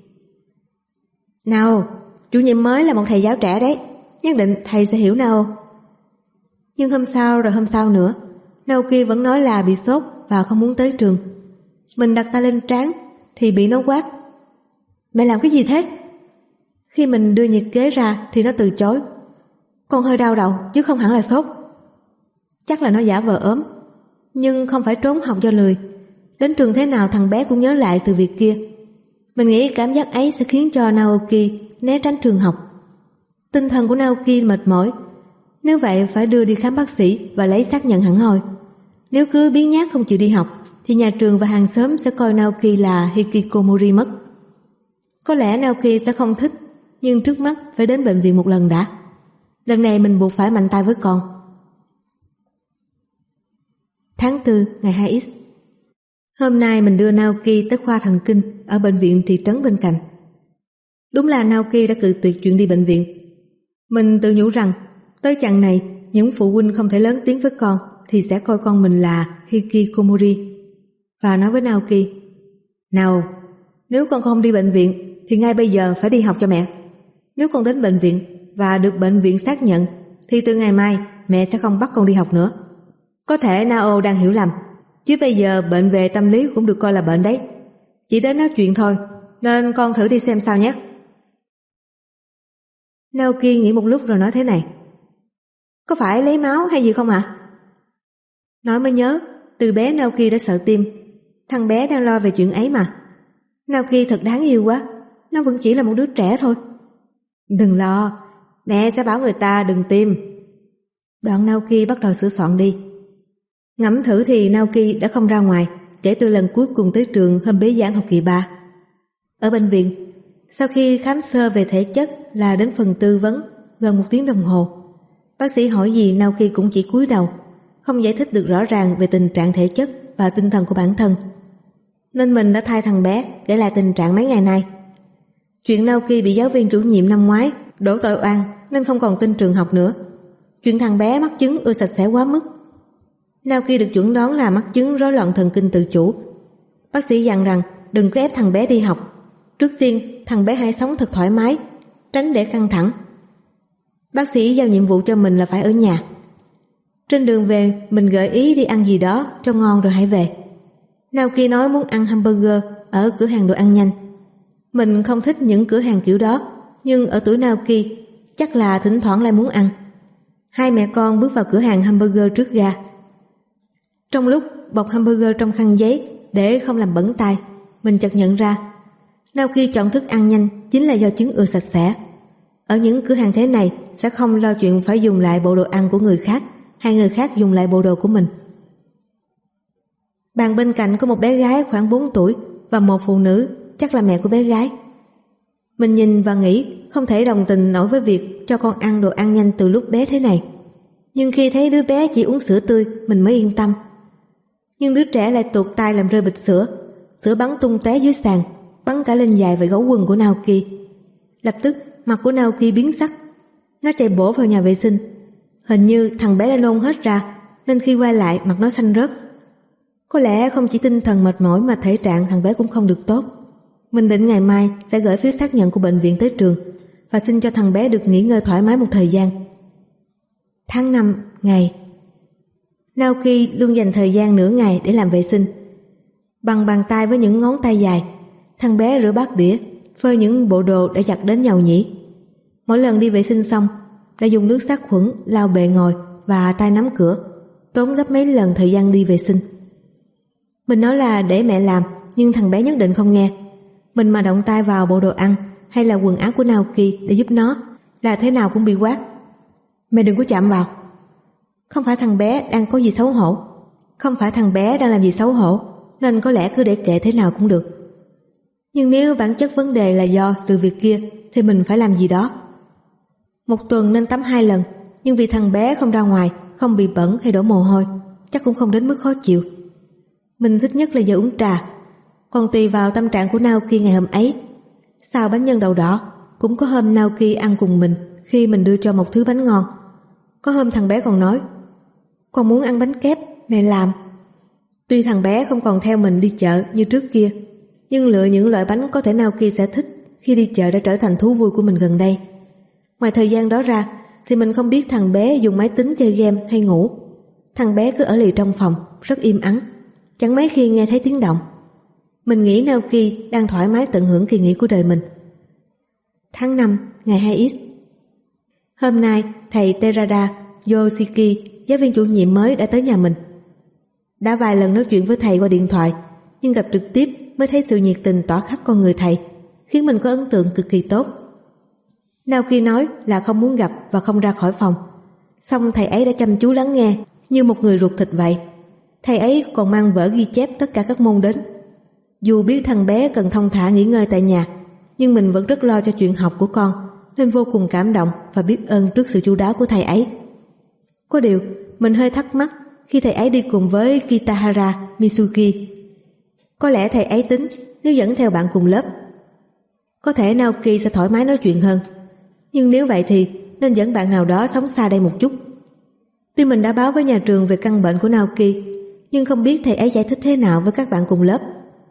Nào, chủ nhiệm mới là một thầy giáo trẻ đấy, nhất định thầy sẽ hiểu nào. Nhưng hôm sau rồi hôm sau nữa, Naoki vẫn nói là bị sốt và không muốn tới trường. Mình đặt tay lên trán thì bị nó quát. Mẹ làm cái gì thế? Khi mình đưa nhiệt kế ra thì nó từ chối. Con hơi đau đầu chứ không hẳn là sốt. Chắc là nó giả vờ ốm, nhưng không phải trốn học do lười. Đến trường thế nào thằng bé cũng nhớ lại sự việc kia. Mình nghĩ cảm giác ấy sẽ khiến cho Naoki né tránh trường học. Tinh thần của Naoki mệt mỏi. Nếu vậy phải đưa đi khám bác sĩ và lấy xác nhận hẳn hoi. Nếu cứ biếng nhác không chịu đi học thì nhà trường và hàng xóm sẽ coi Naoki là hikikomori mất. Có lẽ Naoki sẽ không thích, nhưng trước mắt phải đến bệnh viện một lần đã. Lần này mình buộc phải mạnh tay với con. Tháng 4 ngày 2X. Hôm nay mình đưa Naoki tới khoa thần kinh ở bệnh viện thị trấn bên cạnh. Đúng là Naoki đã cự tuyệt chuyện đi bệnh viện. Mình tự nhủ rằng tới chặng này những phụ huynh không thể lớn tiếng với con thì sẽ coi con mình là hikikomori. Và nói với Naoki: nào, nếu con không đi bệnh viện thì ngay bây giờ phải đi học cho mẹ. Nếu con đến bệnh viện và được bệnh viện xác nhận thì từ ngày mai mẹ sẽ không bắt con đi học nữa. Có thể Nao đang hiểu lầm, chứ bây giờ bệnh về tâm lý cũng được coi là bệnh đấy. Chỉ đến nói chuyện thôi, nên con thử đi xem sao nhé. Naoki nghĩ một lúc rồi nói thế này: có phải lấy máu hay gì không ạ? Nói mới nhớ, từ bé Naoki đã sợ tim. Thằng bé đang lo về chuyện ấy mà. Naoki thật đáng yêu quá, nó vẫn chỉ là một đứa trẻ thôi. Đừng lo, mẹ sẽ bảo người ta đừng tiêm. Đoạn Naoki bắt đầu sửa soạn đi. Ngẫm thử thì Naoki đã không ra ngoài kể từ lần cuối cùng tới trường hôm bế giảng học kỳ 3. Ở bệnh viện, sau khi khám sơ về thể chất là đến phần tư vấn gần 1 tiếng đồng hồ. Bác sĩ hỏi gì Naoki cũng chỉ cúi đầu, không giải thích được rõ ràng về tình trạng thể chất và tinh thần của bản thân. Nên mình đã thay thằng bé kể lại tình trạng mấy ngày nay. Chuyện Naoki bị giáo viên chủ nhiệm năm ngoái đổ tội oan nên không còn tin trường học nữa. Chuyện thằng bé mắc chứng ưa sạch sẽ quá mức. Naoki được chuẩn đoán là mắc chứng rối loạn thần kinh tự chủ. Bác sĩ dặn rằng đừng có ép thằng bé đi học. Trước tiên thằng bé hãy sống thật thoải mái, tránh để căng thẳng. Bác sĩ giao nhiệm vụ cho mình là phải ở nhà. Trên đường về mình gợi ý đi ăn gì đó cho ngon rồi hãy về. Naoki nói muốn ăn hamburger ở cửa hàng đồ ăn nhanh. Mình không thích những cửa hàng kiểu đó, nhưng ở tuổi Naoki chắc là thỉnh thoảng lại muốn ăn. Hai mẹ con bước vào cửa hàng hamburger trước ga. Trong lúc bọc hamburger trong khăn giấy để không làm bẩn tay, mình chợt nhận ra Naoki chọn thức ăn nhanh chính là do chứng ưa sạch sẽ. Ở những cửa hàng thế này sẽ không lo chuyện phải dùng lại bộ đồ ăn của người khác hay người khác dùng lại bộ đồ của mình. Bàn bên cạnh có một bé gái khoảng 4 tuổi và một phụ nữ, chắc là mẹ của bé gái. Mình nhìn và nghĩ không thể đồng tình nổi với việc cho con ăn đồ ăn nhanh từ lúc bé thế này. Nhưng khi thấy đứa bé chỉ uống sữa tươi, mình mới yên tâm. Nhưng đứa trẻ lại tuột tay làm rơi bịch sữa. Sữa bắn tung tóe dưới sàn, bắn cả lên giày và gấu quần của Naoki. Lập tức mặt của Naoki biến sắc. Nó chạy bổ vào nhà vệ sinh. Hình như thằng bé đã nôn hết ra, nên khi quay lại mặt nó xanh rớt. Có lẽ không chỉ tinh thần mệt mỏi mà thể trạng thằng bé cũng không được tốt. Mình định ngày mai sẽ gửi phiếu xác nhận của bệnh viện tới trường và xin cho thằng bé được nghỉ ngơi thoải mái một thời gian. Tháng 5 ngày. Naoki luôn dành thời gian nửa ngày để làm vệ sinh. Bằng bàn tay với những ngón tay dài, thằng bé rửa bát đĩa, phơi những bộ đồ đã giặt đến nhàu nhĩ. Mỗi lần đi vệ sinh xong, đã dùng nước sát khuẩn lau bệ ngồi và tay nắm cửa, tốn gấp mấy lần thời gian đi vệ sinh. Mình nói là để mẹ làm, nhưng thằng bé nhất định không nghe. Mình mà động tay vào bộ đồ ăn hay là quần áo của Naoki để giúp nó là thế nào cũng bị quát: mẹ đừng có chạm vào. Không phải thằng bé đang có gì xấu hổ, không phải thằng bé đang làm gì xấu hổ, nên có lẽ cứ để kệ thế nào cũng được. Nhưng nếu bản chất vấn đề là do sự việc kia thì mình phải làm gì đó. Một tuần nên tắm 2 lần, nhưng vì thằng bé không ra ngoài, không bị bẩn hay đổ mồ hôi, chắc cũng không đến mức khó chịu. Mình thích nhất là giờ uống trà, còn tùy vào tâm trạng của Naoki ngày hôm ấy. Xào bánh nhân đậu đỏ, cũng có hôm Naoki ăn cùng mình khi mình đưa cho một thứ bánh ngon. Có hôm thằng bé còn nói: con muốn ăn bánh kép, mẹ làm. Tuy thằng bé không còn theo mình đi chợ như trước kia, nhưng lựa những loại bánh có thể Naoki sẽ thích khi đi chợ đã trở thành thú vui của mình gần đây. Ngoài thời gian đó ra thì mình không biết thằng bé dùng máy tính chơi game hay ngủ. Thằng bé cứ ở lì trong phòng, rất im ắng, chẳng mấy khi nghe thấy tiếng động. Mình nghĩ Naoki đang thoải mái tận hưởng kỳ nghỉ của đời mình. Tháng 5, ngày 2X. Hôm nay, thầy Terada Yoshiki, giáo viên chủ nhiệm mới đã tới nhà mình. Đã vài lần nói chuyện với thầy qua điện thoại, nhưng gặp trực tiếp mới thấy sự nhiệt tình tỏa khắp con người thầy, khiến mình có ấn tượng cực kỳ tốt. Naoki nói là không muốn gặp và không ra khỏi phòng. Xong thầy ấy đã chăm chú lắng nghe như một người ruột thịt vậy. Thầy ấy còn mang vở ghi chép tất cả các môn đến. Dù biết thằng bé cần thong thả nghỉ ngơi tại nhà, nhưng mình vẫn rất lo cho chuyện học của con, nên vô cùng cảm động và biết ơn trước sự chu đáo của thầy ấy. Có điều, mình hơi thắc mắc khi thầy ấy đi cùng với Kitahara Mitsuki. Có lẽ thầy ấy tính nếu dẫn theo bạn cùng lớp, có thể Naoki sẽ thoải mái nói chuyện hơn. Nhưng nếu vậy thì nên dẫn bạn nào đó sống xa đây một chút. Tuy mình đã báo với nhà trường về căn bệnh của Naoki, nhưng không biết thầy ấy giải thích thế nào với các bạn cùng lớp.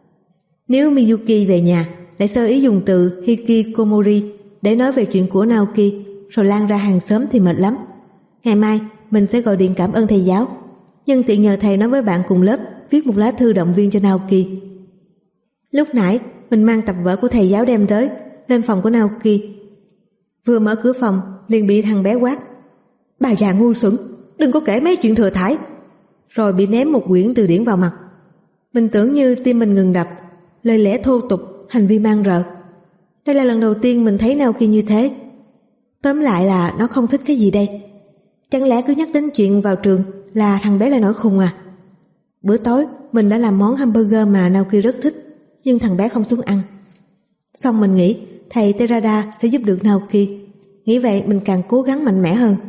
Nếu Miyuki về nhà lại sơ ý dùng từ hikikomori để nói về chuyện của Naoki rồi lan ra hàng xóm thì mệt lắm. Ngày mai mình sẽ gọi điện cảm ơn thầy giáo, nhân tiện nhờ thầy nói với bạn cùng lớp viết một lá thư động viên cho Naoki. Lúc nãy mình mang tập vở của thầy giáo đem tới lên phòng của Naoki. Vừa mở cửa phòng liền bị thằng bé quát: bà già ngu xuẩn, đừng có kể mấy chuyện thừa thãi. Rồi bị ném một quyển từ điển vào mặt. Mình tưởng như tim mình ngừng đập, lời lẽ thô tục, hành vi man rợ. Đây là lần đầu tiên mình thấy Naoki như thế. Tóm lại là nó không thích cái gì đây. Chẳng lẽ cứ nhắc đến chuyện vào trường là thằng bé lại nổi khùng à? Bữa tối mình đã làm món hamburger mà Naoki rất thích, nhưng thằng bé không xuống ăn. Xong mình nghĩ thầy Terada sẽ giúp được Naoki. Nghĩ vậy mình càng cố gắng mạnh mẽ hơn.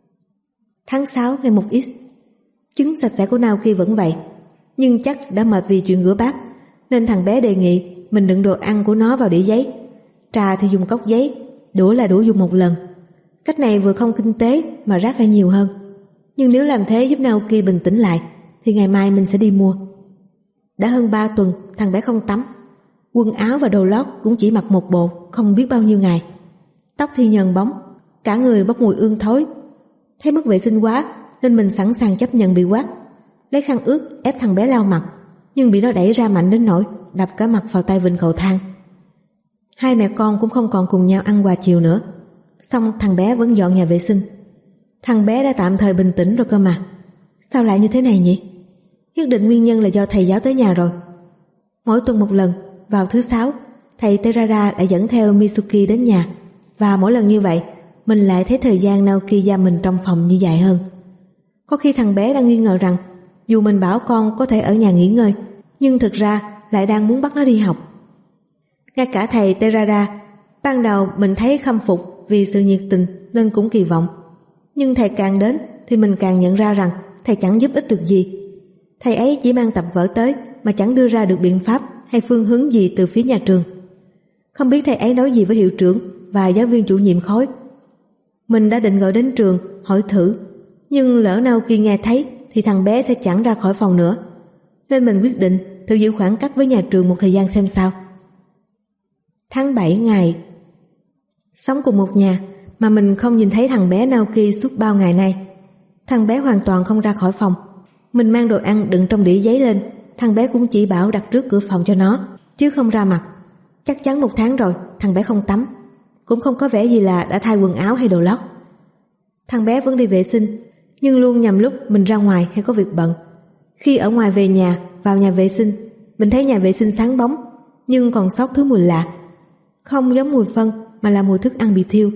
Tháng 6 ngày 1X. Trứng sạch sẽ của Naoki vẫn vậy, nhưng chắc đã mệt vì chuyện rửa bát, nên thằng bé đề nghị mình đựng đồ ăn của nó vào đĩa giấy. Trà thì dùng cốc giấy, đũa là đũa dùng một lần. Cách này vừa không kinh tế mà rác lại nhiều hơn. Nhưng nếu làm thế giúp Naoki bình tĩnh lại thì ngày mai mình sẽ đi mua. Đã hơn 3 tuần thằng bé không tắm. Quần áo và đồ lót cũng chỉ mặc một bộ không biết bao nhiêu ngày. Tóc thì nhờn bóng, cả người bốc mùi ương thối. Thấy mất vệ sinh quá nên mình sẵn sàng chấp nhận bị quát. Lấy khăn ướt ép thằng bé lau mặt, nhưng bị nó đẩy ra mạnh đến nỗi đập cả mặt vào tay vịn cầu thang. Hai mẹ con cũng không còn cùng nhau ăn quà chiều nữa. Xong thằng bé vẫn dọn nhà vệ sinh. Thằng bé đã tạm thời bình tĩnh rồi cơ mà. Sao lại như thế này nhỉ? Nhất định nguyên nhân là do thầy giáo tới nhà rồi. Mỗi tuần một lần, vào thứ 6, thầy Terada đã dẫn theo Mitsuki đến nhà. Và mỗi lần như vậy, mình lại thấy thời gian Naoki giam mình trong phòng như dài hơn. Có khi thằng bé đang nghi ngờ rằng dù mình bảo con có thể ở nhà nghỉ ngơi, nhưng thực ra lại đang muốn bắt nó đi học. Ngay cả thầy Terada, ban đầu mình thấy khâm phục vì sự nhiệt tình nên cũng kỳ vọng. Nhưng thầy càng đến thì mình càng nhận ra rằng thầy chẳng giúp ích được gì. Thầy ấy chỉ mang tập vở tới mà chẳng đưa ra được biện pháp hay phương hướng gì từ phía nhà trường. Không biết thầy ấy nói gì với hiệu trưởng và giáo viên chủ nhiệm khối. Mình đã định gọi đến trường hỏi thử, nhưng lỡ Naoki nghe thấy thì thằng bé sẽ chẳng ra khỏi phòng nữa. Nên mình quyết định thử giữ khoảng cách với nhà trường một thời gian xem sao. Tháng 7 ngày. Sống cùng một nhà mà mình không nhìn thấy thằng bé Naoki suốt bao ngày nay. Thằng bé hoàn toàn không ra khỏi phòng. Mình mang đồ ăn đựng trong đĩa giấy lên, thằng bé cũng chỉ bảo đặt trước cửa phòng cho nó, chứ không ra mặt. Chắc chắn 1 tháng rồi thằng bé không tắm, cũng không có vẻ gì là đã thay quần áo hay đồ lót. Thằng bé vẫn đi vệ sinh, nhưng luôn nhằm lúc mình ra ngoài hay có việc bận. Khi ở ngoài về nhà, vào nhà vệ sinh, mình thấy nhà vệ sinh sáng bóng, nhưng còn sót thứ mùi lạ. Không giống mùi phân mà là mùi thức ăn bị thiêu.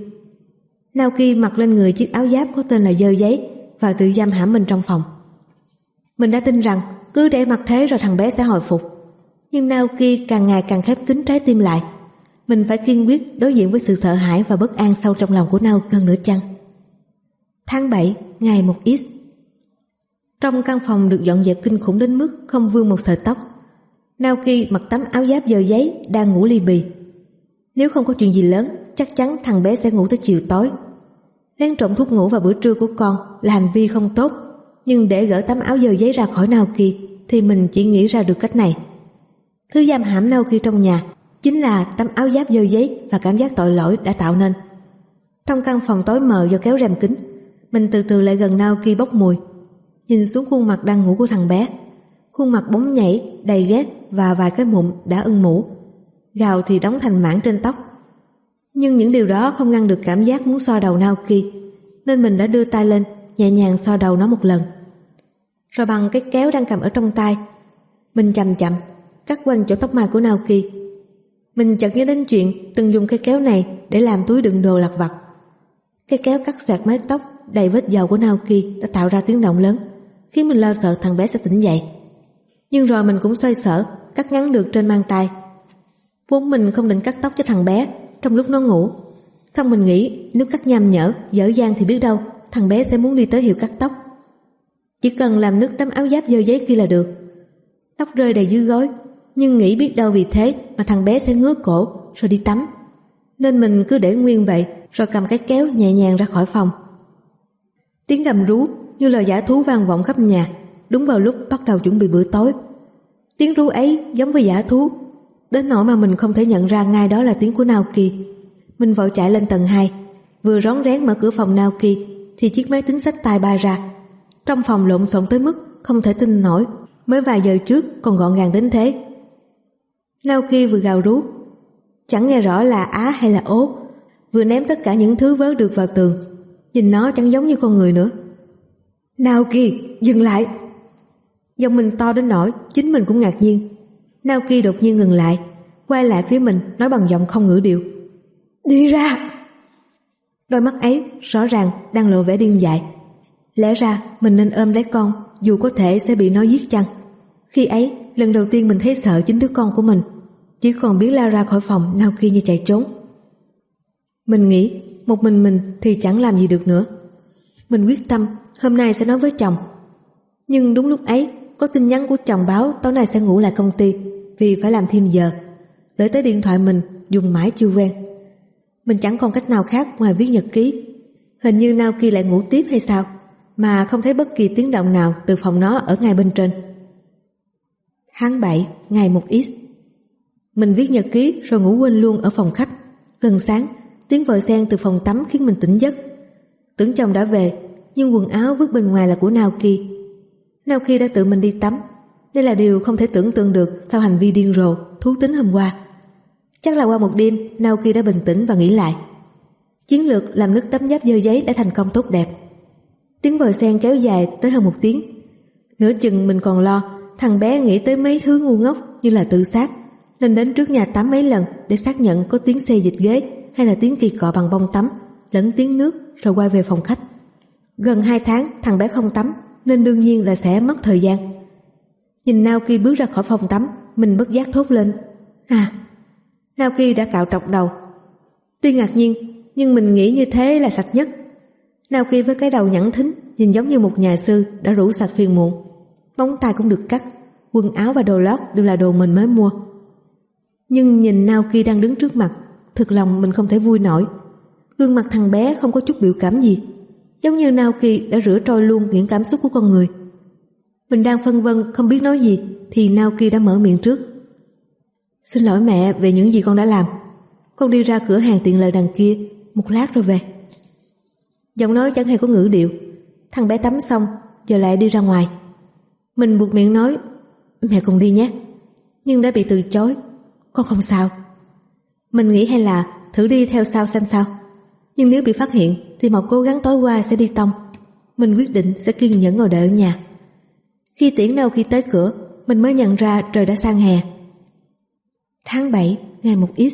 Naoki mặc lên người chiếc áo giáp có tên là dơ giấy và tự giam hãm mình trong phòng. Mình đã tin rằng cứ để mặc thế rồi thằng bé sẽ hồi phục. Nhưng Naoki càng ngày càng khép kín trái tim lại. Mình phải kiên quyết đối diện với sự sợ hãi và bất an sâu trong lòng của Naoki hơn nữa chăng. Tháng 7, ngày 1X. Trong căn phòng được dọn dẹp kinh khủng đến mức không vương một sợi tóc. Naoki mặc tấm áo giáp dơ giấy đang ngủ li bì. Nếu không có chuyện gì lớn, chắc chắn thằng bé sẽ ngủ tới chiều tối. Lén trộm thuốc ngủ vào bữa trưa của con là hành vi không tốt, nhưng để gỡ tấm áo dơ giấy ra khỏi Naoki thì mình chỉ nghĩ ra được cách này. Thứ giam hãm Naoki trong nhà chính là tấm áo giáp dơ giấy và cảm giác tội lỗi đã tạo nên. Trong căn phòng tối mờ do kéo rèm kính, mình từ từ lại gần Naoki bốc mùi, nhìn xuống khuôn mặt đang ngủ của thằng bé. Khuôn mặt bóng nhảy, đầy ghét và vài cái mụn đã ưng mũ. Gào thì đóng thành mảng trên tóc. Nhưng những điều đó không ngăn được cảm giác muốn xoa đầu Naoki, nên mình đã đưa tay lên, nhẹ nhàng xoa đầu nó một lần. Rồi bằng cái kéo đang cầm ở trong tay, mình chậm chậm cắt quanh chỗ tóc mai của Naoki. Mình chợt nhớ đến chuyện từng dùng cây kéo này để làm túi đựng đồ lặt vặt. Cây kéo cắt xoẹt mái tóc đầy vết dầu của Naoki đã tạo ra tiếng động lớn, khiến mình lo sợ thằng bé sẽ tỉnh dậy. Nhưng rồi mình cũng xoay sở cắt ngắn được trên mang tay. Vốn mình không định cắt tóc cho thằng bé trong lúc nó ngủ, xong mình nghĩ nếu cắt nham nhở, dở dang thì biết đâu thằng bé sẽ muốn đi tới hiệu cắt tóc. Chỉ cần làm nứt tấm áo giáp dơ giấy kia là được. Tóc rơi đầy dưới gối, nhưng nghĩ biết đâu vì thế mà thằng bé sẽ ngứa cổ rồi đi tắm. Nên mình cứ để nguyên vậy, rồi cầm cái kéo nhẹ nhàng ra khỏi phòng. Tiếng gầm rú như lời dã thú vang vọng khắp nhà, đúng vào lúc bắt đầu chuẩn bị bữa tối. Tiếng rú ấy giống với dã thú, đến nỗi mà mình không thể nhận ra ngay đó là tiếng của Naoki. Mình vội chạy lên tầng 2, vừa rón rén mở cửa phòng Naoki thì chiếc máy tính xách tay bay ra. Trong phòng lộn xộn tới mức không thể tin nổi, mới vài giờ trước còn gọn gàng đến thế. Naoki vừa gào rú, chẳng nghe rõ là á hay là ố, vừa ném tất cả những thứ vớ được vào tường. Nhìn nó chẳng giống như con người nữa. Naoki, dừng lại! Giọng mình to đến nỗi chính mình cũng ngạc nhiên. Naoki đột nhiên ngừng lại, quay lại phía mình nói bằng giọng không ngữ điệu: Đi ra! Đôi mắt ấy rõ ràng đang lộ vẻ điên dại. Lẽ ra mình nên ôm lấy con, dù có thể sẽ bị nó giết chăng. Khi ấy, lần đầu tiên mình thấy sợ chính đứa con của mình, chỉ còn biết lao ra khỏi phòng Naoki như chạy trốn. Mình nghĩ một mình thì chẳng làm gì được nữa. Mình quyết tâm hôm nay sẽ nói với chồng. Nhưng đúng lúc ấy, có tin nhắn của chồng báo tối nay sẽ ngủ lại công ty vì phải làm thêm giờ. Gửi tới điện thoại mình dùng mãi chưa quen. Mình chẳng còn cách nào khác ngoài viết nhật ký. Hình như Naoki lại ngủ tiếp hay sao, mà không thấy bất kỳ tiếng động nào từ phòng nó ở ngay bên trên. Tháng 7, ngày 1X. Mình viết nhật ký rồi ngủ quên luôn ở phòng khách. Gần sáng, tiếng vòi sen từ phòng tắm khiến mình tỉnh giấc. Tưởng chồng đã về, nhưng quần áo vứt bên ngoài là của Naoki. Naoki đã tự mình đi tắm. Đây là điều không thể tưởng tượng được sau hành vi điên rồ, thú tính hôm qua. Chắc là qua một đêm, Naoki đã bình tĩnh và nghĩ lại. Chiến lược làm nứt tấm giáp dơ giấy đã thành công tốt đẹp. Tiếng vòi sen kéo dài tới hơn 1 tiếng. Nửa chừng mình còn lo thằng bé nghĩ tới mấy thứ ngu ngốc như là tự sát, nên đến trước nhà tắm mấy lần để xác nhận có tiếng xê dịch ghế hay là tiếng kỳ cọ bằng bông tắm lẫn tiếng nước, rồi quay về phòng khách. Gần 2 tháng thằng bé không tắm, nên đương nhiên là sẽ mất thời gian. Nhìn Naoki bước ra khỏi phòng tắm, mình bất giác thốt lên: Naoki đã cạo trọc đầu. Tuy ngạc nhiên, nhưng mình nghĩ như thế là sạch nhất. Naoki với cái đầu nhẵn thính, nhìn giống như một nhà sư đã rũ sạch phiền muộn. Móng tay cũng được cắt, quần áo và đồ lót đều là đồ mình mới mua. Nhưng nhìn Naoki đang đứng trước mặt, thực lòng mình không thể vui nổi. Gương mặt thằng bé không có chút biểu cảm gì, giống như Naoki đã rửa trôi luôn những cảm xúc của con người. Mình đang phân vân không biết nói gì thì Naoki đã mở miệng trước: Xin lỗi mẹ về những gì con đã làm. Con đi ra cửa hàng tiện lợi đằng kia, một lát rồi về. Giọng nói chẳng hề có ngữ điệu. Thằng bé tắm xong giờ lại đi ra ngoài. Mình buộc miệng nói: Mẹ cùng đi nhé. Nhưng đã bị từ chối. Con không sao. Mình nghĩ hay là thử đi theo sau xem sao. Nhưng nếu bị phát hiện thì một cố gắng tối qua sẽ đi tông. Mình quyết định sẽ kiên nhẫn ngồi đợi ở nhà. Khi tiễn Naoki tới cửa, mình mới nhận ra trời đã sang hè. Tháng 7, ngày 1X.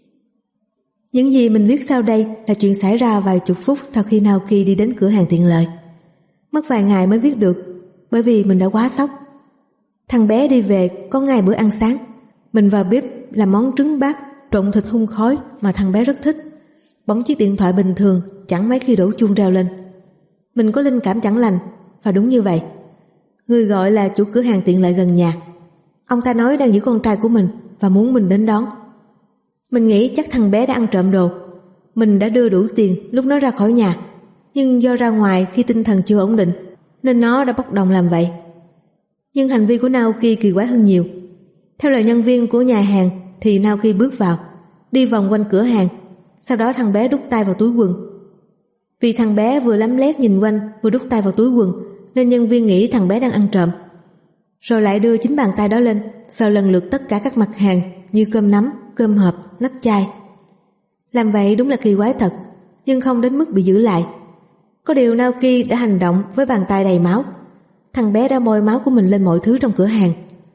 Những gì mình viết sau đây là chuyện xảy ra vài chục phút sau khi Naoki đi đến cửa hàng tiện lợi. Mất vài ngày mới viết được, bởi vì mình đã quá sốc. Thằng bé đi về có ngay bữa ăn sáng. Mình vào bếp làm món trứng bát trộn thịt hun khói mà thằng bé rất thích. Bấm chiếc điện thoại bình thường, chẳng mấy khi đổ chuông reo lên. Mình có linh cảm chẳng lành, và đúng như vậy. Người gọi là chủ cửa hàng tiện lợi gần nhà. Ông ta nói đang giữ con trai của mình và muốn mình đến đón. Mình nghĩ chắc thằng bé đã ăn trộm đồ. Mình đã đưa đủ tiền lúc nó ra khỏi nhà, nhưng do ra ngoài khi tinh thần chưa ổn định nên nó đã bốc đồng làm vậy. Nhưng hành vi của Naoki kỳ quái hơn nhiều. Theo lời nhân viên của nhà hàng thì Naoki bước vào, đi vòng quanh cửa hàng. Sau đó thằng bé đút tay vào túi quần. Vì thằng bé vừa lấm lét nhìn quanh vừa đút tay vào túi quần nên nhân viên nghĩ thằng bé đang ăn trộm. Rồi lại đưa chính bàn tay đó lên, sờ lần lượt tất cả các mặt hàng như cơm nắm, cơm hộp, nắp chai. Làm vậy đúng là kỳ quái thật, nhưng không đến mức bị giữ lại. Có điều Naoki đã hành động với bàn tay đầy máu. Thằng bé đã bôi máu của mình lên mọi thứ trong cửa hàng.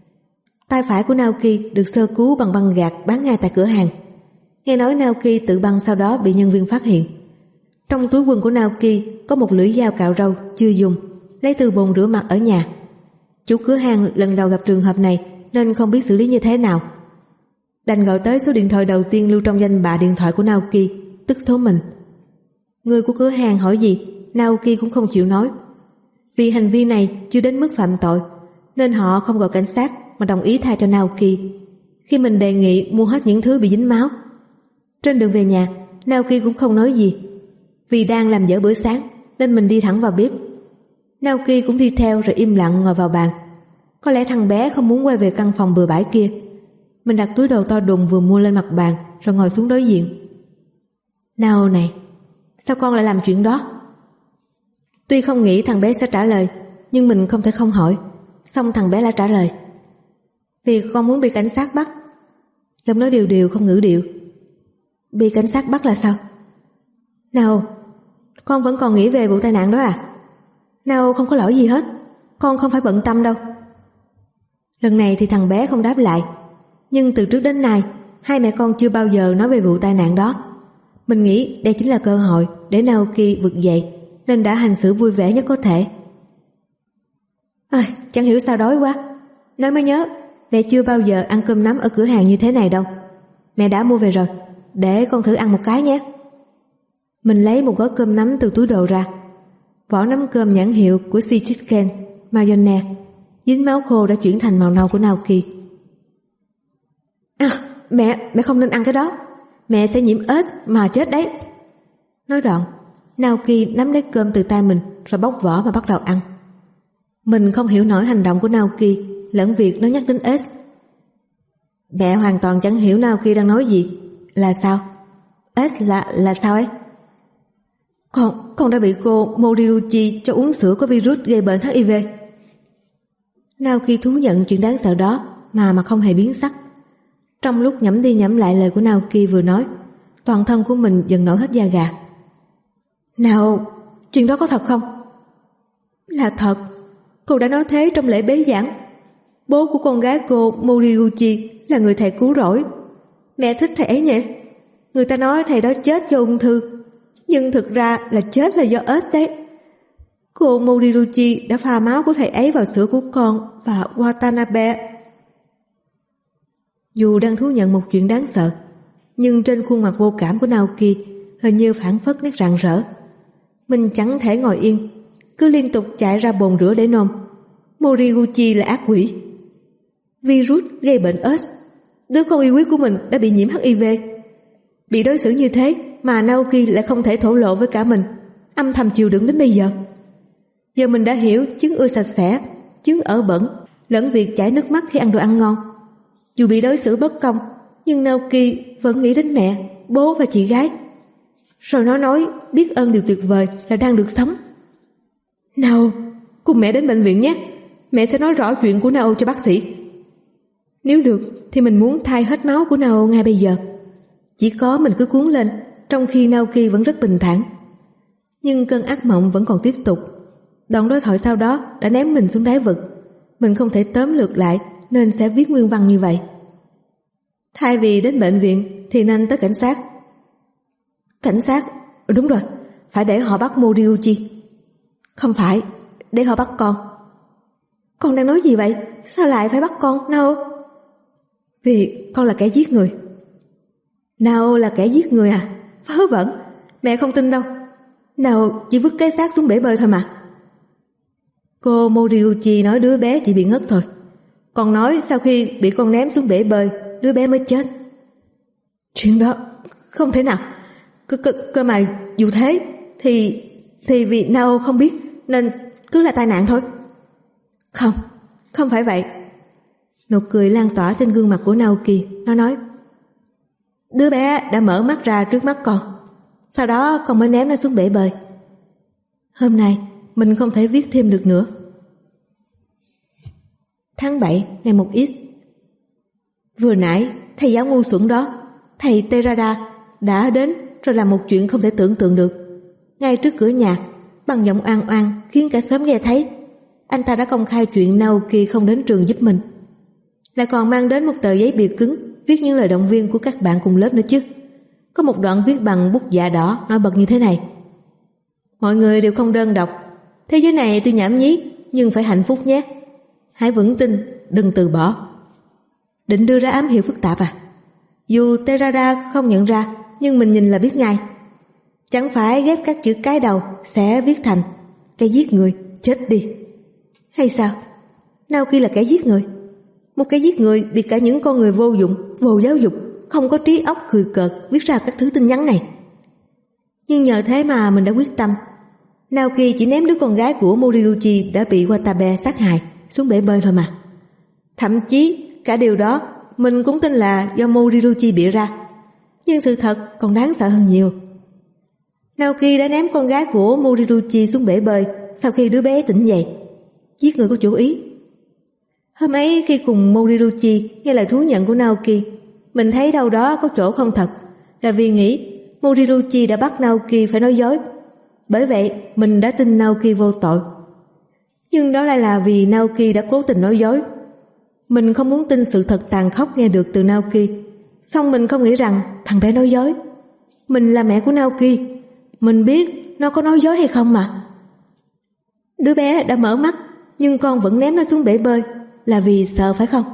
Tay phải của Naoki được sơ cứu bằng băng gạc bán ngay tại cửa hàng. Nghe nói Naoki tự băng sau đó bị nhân viên phát hiện. Trong túi quần của Naoki có một lưỡi dao cạo râu chưa dùng, lấy từ bồn rửa mặt ở nhà. Chủ cửa hàng lần đầu gặp trường hợp này nên không biết xử lý như thế nào. Đành gọi tới số điện thoại đầu tiên lưu trong danh bạ điện thoại của Naoki, tức số mình. Người của cửa hàng hỏi gì, Naoki cũng không chịu nói. Vì hành vi này chưa đến mức phạm tội nên họ không gọi cảnh sát mà đồng ý tha cho Naoki khi mình đề nghị mua hết những thứ bị dính máu. Trên đường về nhà, Naoki cũng không nói gì. Vì đang làm dở bữa sáng nên mình đi thẳng vào bếp. Naoki cũng đi theo rồi im lặng ngồi vào bàn. Có lẽ thằng bé không muốn quay về căn phòng bừa bãi kia. Mình đặt túi đồ to đùng vừa mua lên mặt bàn rồi ngồi xuống đối diện. Nào này, sao con lại làm chuyện đó? Tuy không nghĩ thằng bé sẽ trả lời, nhưng mình không thể không hỏi. Xong thằng bé lại trả lời. Vì con muốn bị cảnh sát bắt. Giọng nói điều điều không ngữ điệu. Bị cảnh sát bắt là sao? Nào, con vẫn còn nghĩ về vụ tai nạn đó à? Nào, không có lỗi gì hết, con không phải bận tâm đâu. Lần này thì thằng bé không đáp lại. Nhưng từ trước đến nay hai mẹ con chưa bao giờ nói về vụ tai nạn đó. Mình nghĩ đây chính là cơ hội để Naoki vực dậy, nên đã hành xử vui vẻ nhất có thể. Chẳng hiểu sao đói quá. Nói mới nhớ, mẹ chưa bao giờ ăn cơm nắm ở cửa hàng như thế này đâu. Mẹ đã mua về rồi, để con thử ăn một cái nhé. Mình lấy một gói cơm nắm từ túi đồ ra. Vỏ nắm cơm nhãn hiệu của Sea Chicken, mayonnaise, dính máu khô đã chuyển thành màu nâu của Naoki. Mẹ không nên ăn cái đó. Mẹ sẽ nhiễm AIDS mà chết đấy. Nói đoạn, Naoki nắm lấy cơm từ tay mình rồi bóc vỏ và bắt đầu ăn. Mình không hiểu nổi hành động của Naoki lẫn việc nó nhắc đến AIDS. Mẹ hoàn toàn chẳng hiểu Naoki đang nói gì. Là sao? AIDS là sao ấy? Con đã bị cô Moriruchi cho uống sữa có virus gây bệnh HIV. Naoki thú nhận chuyện đáng sợ đó mà không hề biến sắc. Trong lúc nhẩm đi nhẩm lại lời của Naoki vừa nói, toàn thân của mình dần nổi hết da gà. Nào, chuyện đó có thật không? Là thật. Cô đã nói thế trong lễ bế giảng. Bố của con gái cô Moriguchi là người thầy cứu rỗi. Mẹ thích thầy ấy nhỉ? Người ta nói thầy đó chết do ung thư, nhưng thực ra là chết là do AIDS đấy. Cô Moriguchi đã pha máu của thầy ấy vào sữa của con và Watanabe. Dù đang thú nhận một chuyện đáng sợ, nhưng trên khuôn mặt vô cảm của Naoki hình như phảng phất nét rạng rỡ. Mình chẳng thể ngồi yên, cứ liên tục chạy ra bồn rửa để nôn. Moriguchi là ác quỷ. Virus gây bệnh AIDS. Đứa con yêu quý của mình đã bị nhiễm HIV. Bị đối xử như thế mà Naoki lại không thể thổ lộ với cả mình, âm thầm chịu đựng đến bây giờ. Giờ mình đã hiểu chứng ưa sạch sẽ, chứng ở bẩn, lẫn việc chảy nước mắt khi ăn đồ ăn ngon. Dù bị đối xử bất công, nhưng Naoki vẫn nghĩ đến mẹ, bố và chị gái. Rồi nó nói biết ơn điều tuyệt vời là đang được sống. Nào, cùng mẹ đến bệnh viện nhé. Mẹ sẽ nói rõ chuyện của Nao cho bác sĩ. Nếu được thì mình muốn thay hết máu của Nao ngay bây giờ. Chỉ có mình cứ cuốn lên trong khi Naoki vẫn rất bình thản. Nhưng cơn ác mộng vẫn còn tiếp tục. Đoạn đối thoại sau đó đã ném mình xuống đáy vực. Mình không thể tóm lược lại nên sẽ viết nguyên văn như vậy. Thay vì đến bệnh viện thì nên tới cảnh sát. Cảnh sát? Đúng rồi, phải để họ bắt Moriuchi. Không phải, để họ bắt con. Con đang nói gì vậy? Sao lại phải bắt con, Nao? Vì con là kẻ giết người. Nao là kẻ giết người à? Vớ vẩn, mẹ không tin đâu. Nao chỉ vứt cái xác xuống bể bơi thôi mà. Cô Moriuchi nói đứa bé chỉ bị ngất thôi. Còn nói sau khi bị con ném xuống bể bơi, đứa bé mới chết. Chuyện đó không thể nào. Cơ mà dù thế thì vì Nao không biết nên cứ là tai nạn thôi. Không phải vậy. Nụ cười lan tỏa trên gương mặt của Naoki. Nó nói, đứa bé đã mở mắt ra trước mắt con. Sau đó con mới ném nó xuống bể bơi. Hôm nay mình không thể viết thêm được nữa. Tháng 7 ngày 1X. Vừa nãy thầy giáo ngu xuẩn đó, thầy Terada, đã đến rồi làm một chuyện không thể tưởng tượng được. Ngay trước cửa nhà, bằng giọng oan oan khiến cả xóm nghe thấy, anh ta đã công khai chuyện Naoki không đến trường giúp mình. Lại còn mang đến một tờ giấy bìa cứng viết những lời động viên của các bạn cùng lớp nữa chứ. Có một đoạn viết bằng bút dạ đỏ nổi bật như thế này: mọi người đều không đơn độc. Thế giới này tuy nhảm nhí nhưng phải hạnh phúc nhé. Hãy vững tin, đừng từ bỏ. Định đưa ra ám hiệu phức tạp à? Dù Terada không nhận ra, nhưng mình nhìn là biết ngay. Chẳng phải ghép các chữ cái đầu sẽ viết thành cái giết người, chết đi. Hay sao? Naoki là kẻ giết người. Một kẻ giết người bị cả những con người vô dụng, vô giáo dục, không có trí óc cười cợt viết ra các thứ tin nhắn này. Nhưng nhờ thế mà mình đã quyết tâm. Naoki chỉ ném đứa con gái của Moriuchi đã bị Watabe sát hại xuống bể bơi thôi mà. Thậm chí cả điều đó mình cũng tin là do Moriuchi bịa ra. Nhưng sự thật còn đáng sợ hơn nhiều. Naoki đã ném con gái của Moriuchi xuống bể bơi sau khi đứa bé tỉnh dậy. Giết người có chủ ý. Hôm ấy khi cùng Moriuchi nghe lời thú nhận của Naoki, mình thấy đâu đó có chỗ không thật, là vì nghĩ Moriuchi đã bắt Naoki phải nói dối. Bởi vậy mình đã tin Naoki vô tội. Nhưng đó lại là vì Naoki đã cố tình nói dối. Mình không muốn tin sự thật tàn khốc nghe được từ Naoki. Xong mình không nghĩ rằng thằng bé nói dối. Mình là mẹ của Naoki, mình biết nó có nói dối hay không mà. Đứa bé đã mở mắt, nhưng con vẫn ném nó xuống bể bơi, là vì sợ phải không?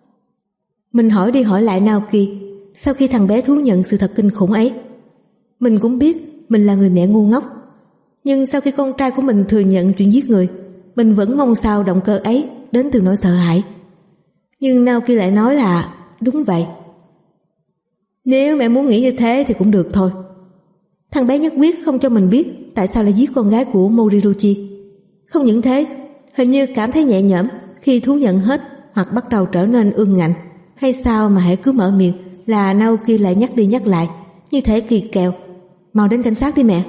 Mình hỏi đi hỏi lại Naoki sau khi thằng bé thú nhận sự thật kinh khủng ấy. Mình cũng biết mình là người mẹ ngu ngốc. Nhưng sau khi con trai của mình thừa nhận chuyện giết người, mình vẫn mong sao động cơ ấy đến từ nỗi sợ hãi. Nhưng Naoki lại nói là đúng vậy. Nếu mẹ muốn nghĩ như thế thì cũng được thôi. Thằng bé nhất quyết không cho mình biết tại sao lại giết con gái của Moriuchi. Không những thế, hình như cảm thấy nhẹ nhõm khi thú nhận hết hoặc bắt đầu trở nên ương ngạnh. Hay sao mà hễ cứ mở miệng là Naoki lại nhắc đi nhắc lại, như thể kỳ kèo. Mau đến cảnh sát đi mẹ.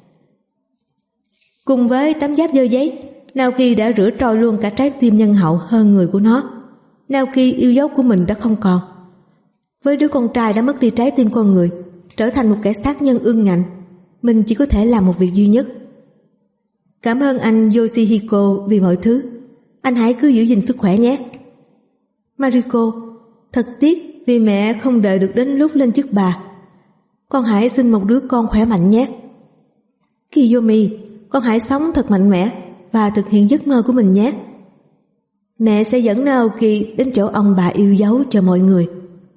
Cùng với tấm giáp dơ giấy, Naoki đã rửa trôi luôn cả trái tim nhân hậu hơn người của nó. Naoki yêu dấu của mình đã không còn. Với đứa con trai đã mất đi trái tim con người, trở thành một kẻ sát nhân ương ngạnh, mình chỉ có thể làm một việc duy nhất. Cảm ơn anh Yoshihiko vì mọi thứ. Anh hãy cứ giữ gìn sức khỏe nhé. Mariko, thật tiếc vì mẹ không đợi được đến lúc lên chức bà. Con hãy sinh một đứa con khỏe mạnh nhé. Kiyomi, con hãy sống thật mạnh mẽ và thực hiện giấc mơ của mình nhé. Mẹ sẽ dẫn Naoki đến chỗ ông bà yêu dấu cho mọi người.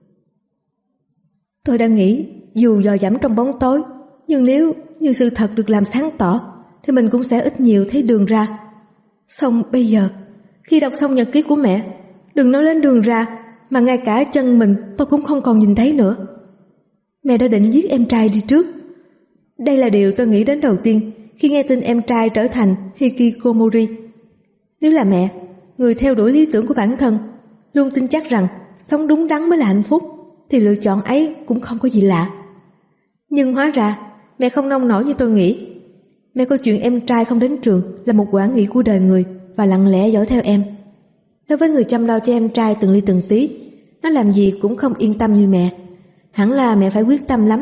Tôi đang nghĩ dù dò dẫm trong bóng tối, nhưng nếu như sự thật được làm sáng tỏ thì mình cũng sẽ ít nhiều thấy đường ra. Xong bây giờ, khi đọc xong nhật ký của mẹ, đừng nói lên đường ra, mà ngay cả chân mình tôi cũng không còn nhìn thấy nữa. Mẹ đã định giết em trai đi trước. Đây là điều tôi nghĩ đến đầu tiên khi nghe tin em trai trở thành Hikikomori. Nếu là mẹ, người theo đuổi lý tưởng của bản thân, luôn tin chắc rằng sống đúng đắn mới là hạnh phúc, thì lựa chọn ấy cũng không có gì lạ. Nhưng hóa ra mẹ không nông nổi như tôi nghĩ. Mẹ có chuyện em trai không đến trường là một quả nghĩ của đời người và lặng lẽ dõi theo em. Đối với người chăm lo cho em trai từng ly từng tí, nó làm gì cũng không yên tâm như mẹ. Hẳn là mẹ phải quyết tâm lắm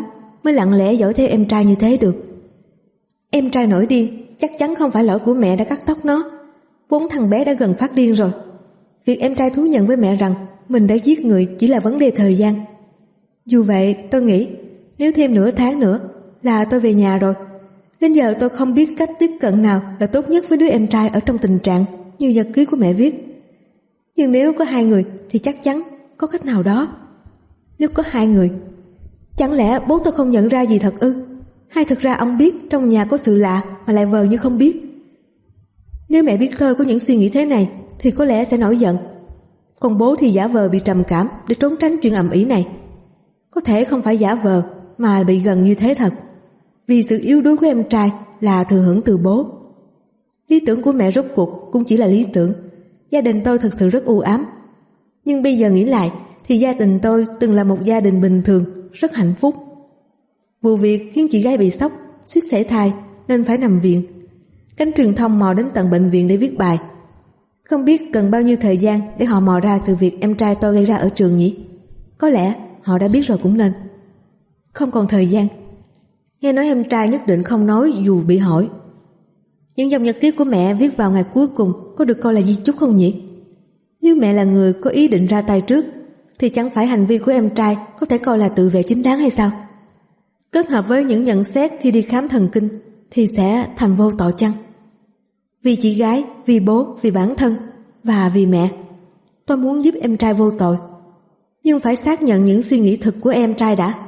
mới lặng lẽ dõi theo em trai như thế được. Em trai nổi điên chắc chắn không phải lỗi của mẹ đã cắt tóc nó. Vốn thằng bé đã gần phát điên rồi. Việc em trai thú nhận với mẹ rằng mình đã giết người chỉ là vấn đề thời gian. Dù vậy tôi nghĩ nếu thêm nửa tháng nữa là tôi về nhà rồi. Đến giờ tôi không biết cách tiếp cận nào là tốt nhất với đứa em trai ở trong tình trạng như nhật ký của mẹ viết. Nhưng nếu có hai người thì chắc chắn có cách nào đó. Nếu có hai người, chẳng lẽ bố tôi không nhận ra gì thật ư? Hay thực ra ông biết trong nhà có sự lạ mà lại vờ như không biết? Nếu mẹ biết tôi có những suy nghĩ thế này thì có lẽ sẽ nổi giận. Còn bố thì giả vờ bị trầm cảm để trốn tránh chuyện ầm ĩ này. Có thể không phải giả vờ mà bị gần như thế thật. Vì sự yếu đuối của em trai là thừa hưởng từ bố. Lý tưởng của mẹ rốt cuộc cũng chỉ là lý tưởng. Gia đình tôi thật sự rất u ám. Nhưng bây giờ nghĩ lại thì gia đình tôi từng là một gia đình bình thường, rất hạnh phúc. Vụ việc khiến chị gái bị sốc, suýt sảy thai nên phải nằm viện. Cánh truyền thông mò đến tận bệnh viện để viết bài. Không biết cần bao nhiêu thời gian để họ mò ra sự việc em trai tôi gây ra ở trường nhỉ? Có lẽ họ đã biết rồi cũng nên. Không còn thời gian. Nghe nói em trai nhất định không nói dù bị hỏi. Những dòng nhật ký của mẹ viết vào ngày cuối cùng có được coi là di chúc không nhỉ? Nếu mẹ là người có ý định ra tay trước thì chẳng phải hành vi của em trai có thể coi là tự vệ chính đáng hay sao? Kết hợp với những nhận xét khi đi khám thần kinh thì sẽ thành vô tội chăng? Vì chị gái, vì bố, vì bản thân và vì mẹ, tôi muốn giúp em trai vô tội. Nhưng phải xác nhận những suy nghĩ thực của em trai đã.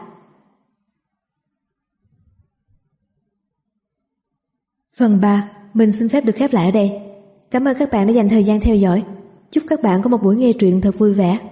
Phần 3, mình xin phép được khép lại ở đây. Cảm ơn các bạn đã dành thời gian theo dõi. Chúc các bạn có một buổi nghe truyện thật vui vẻ.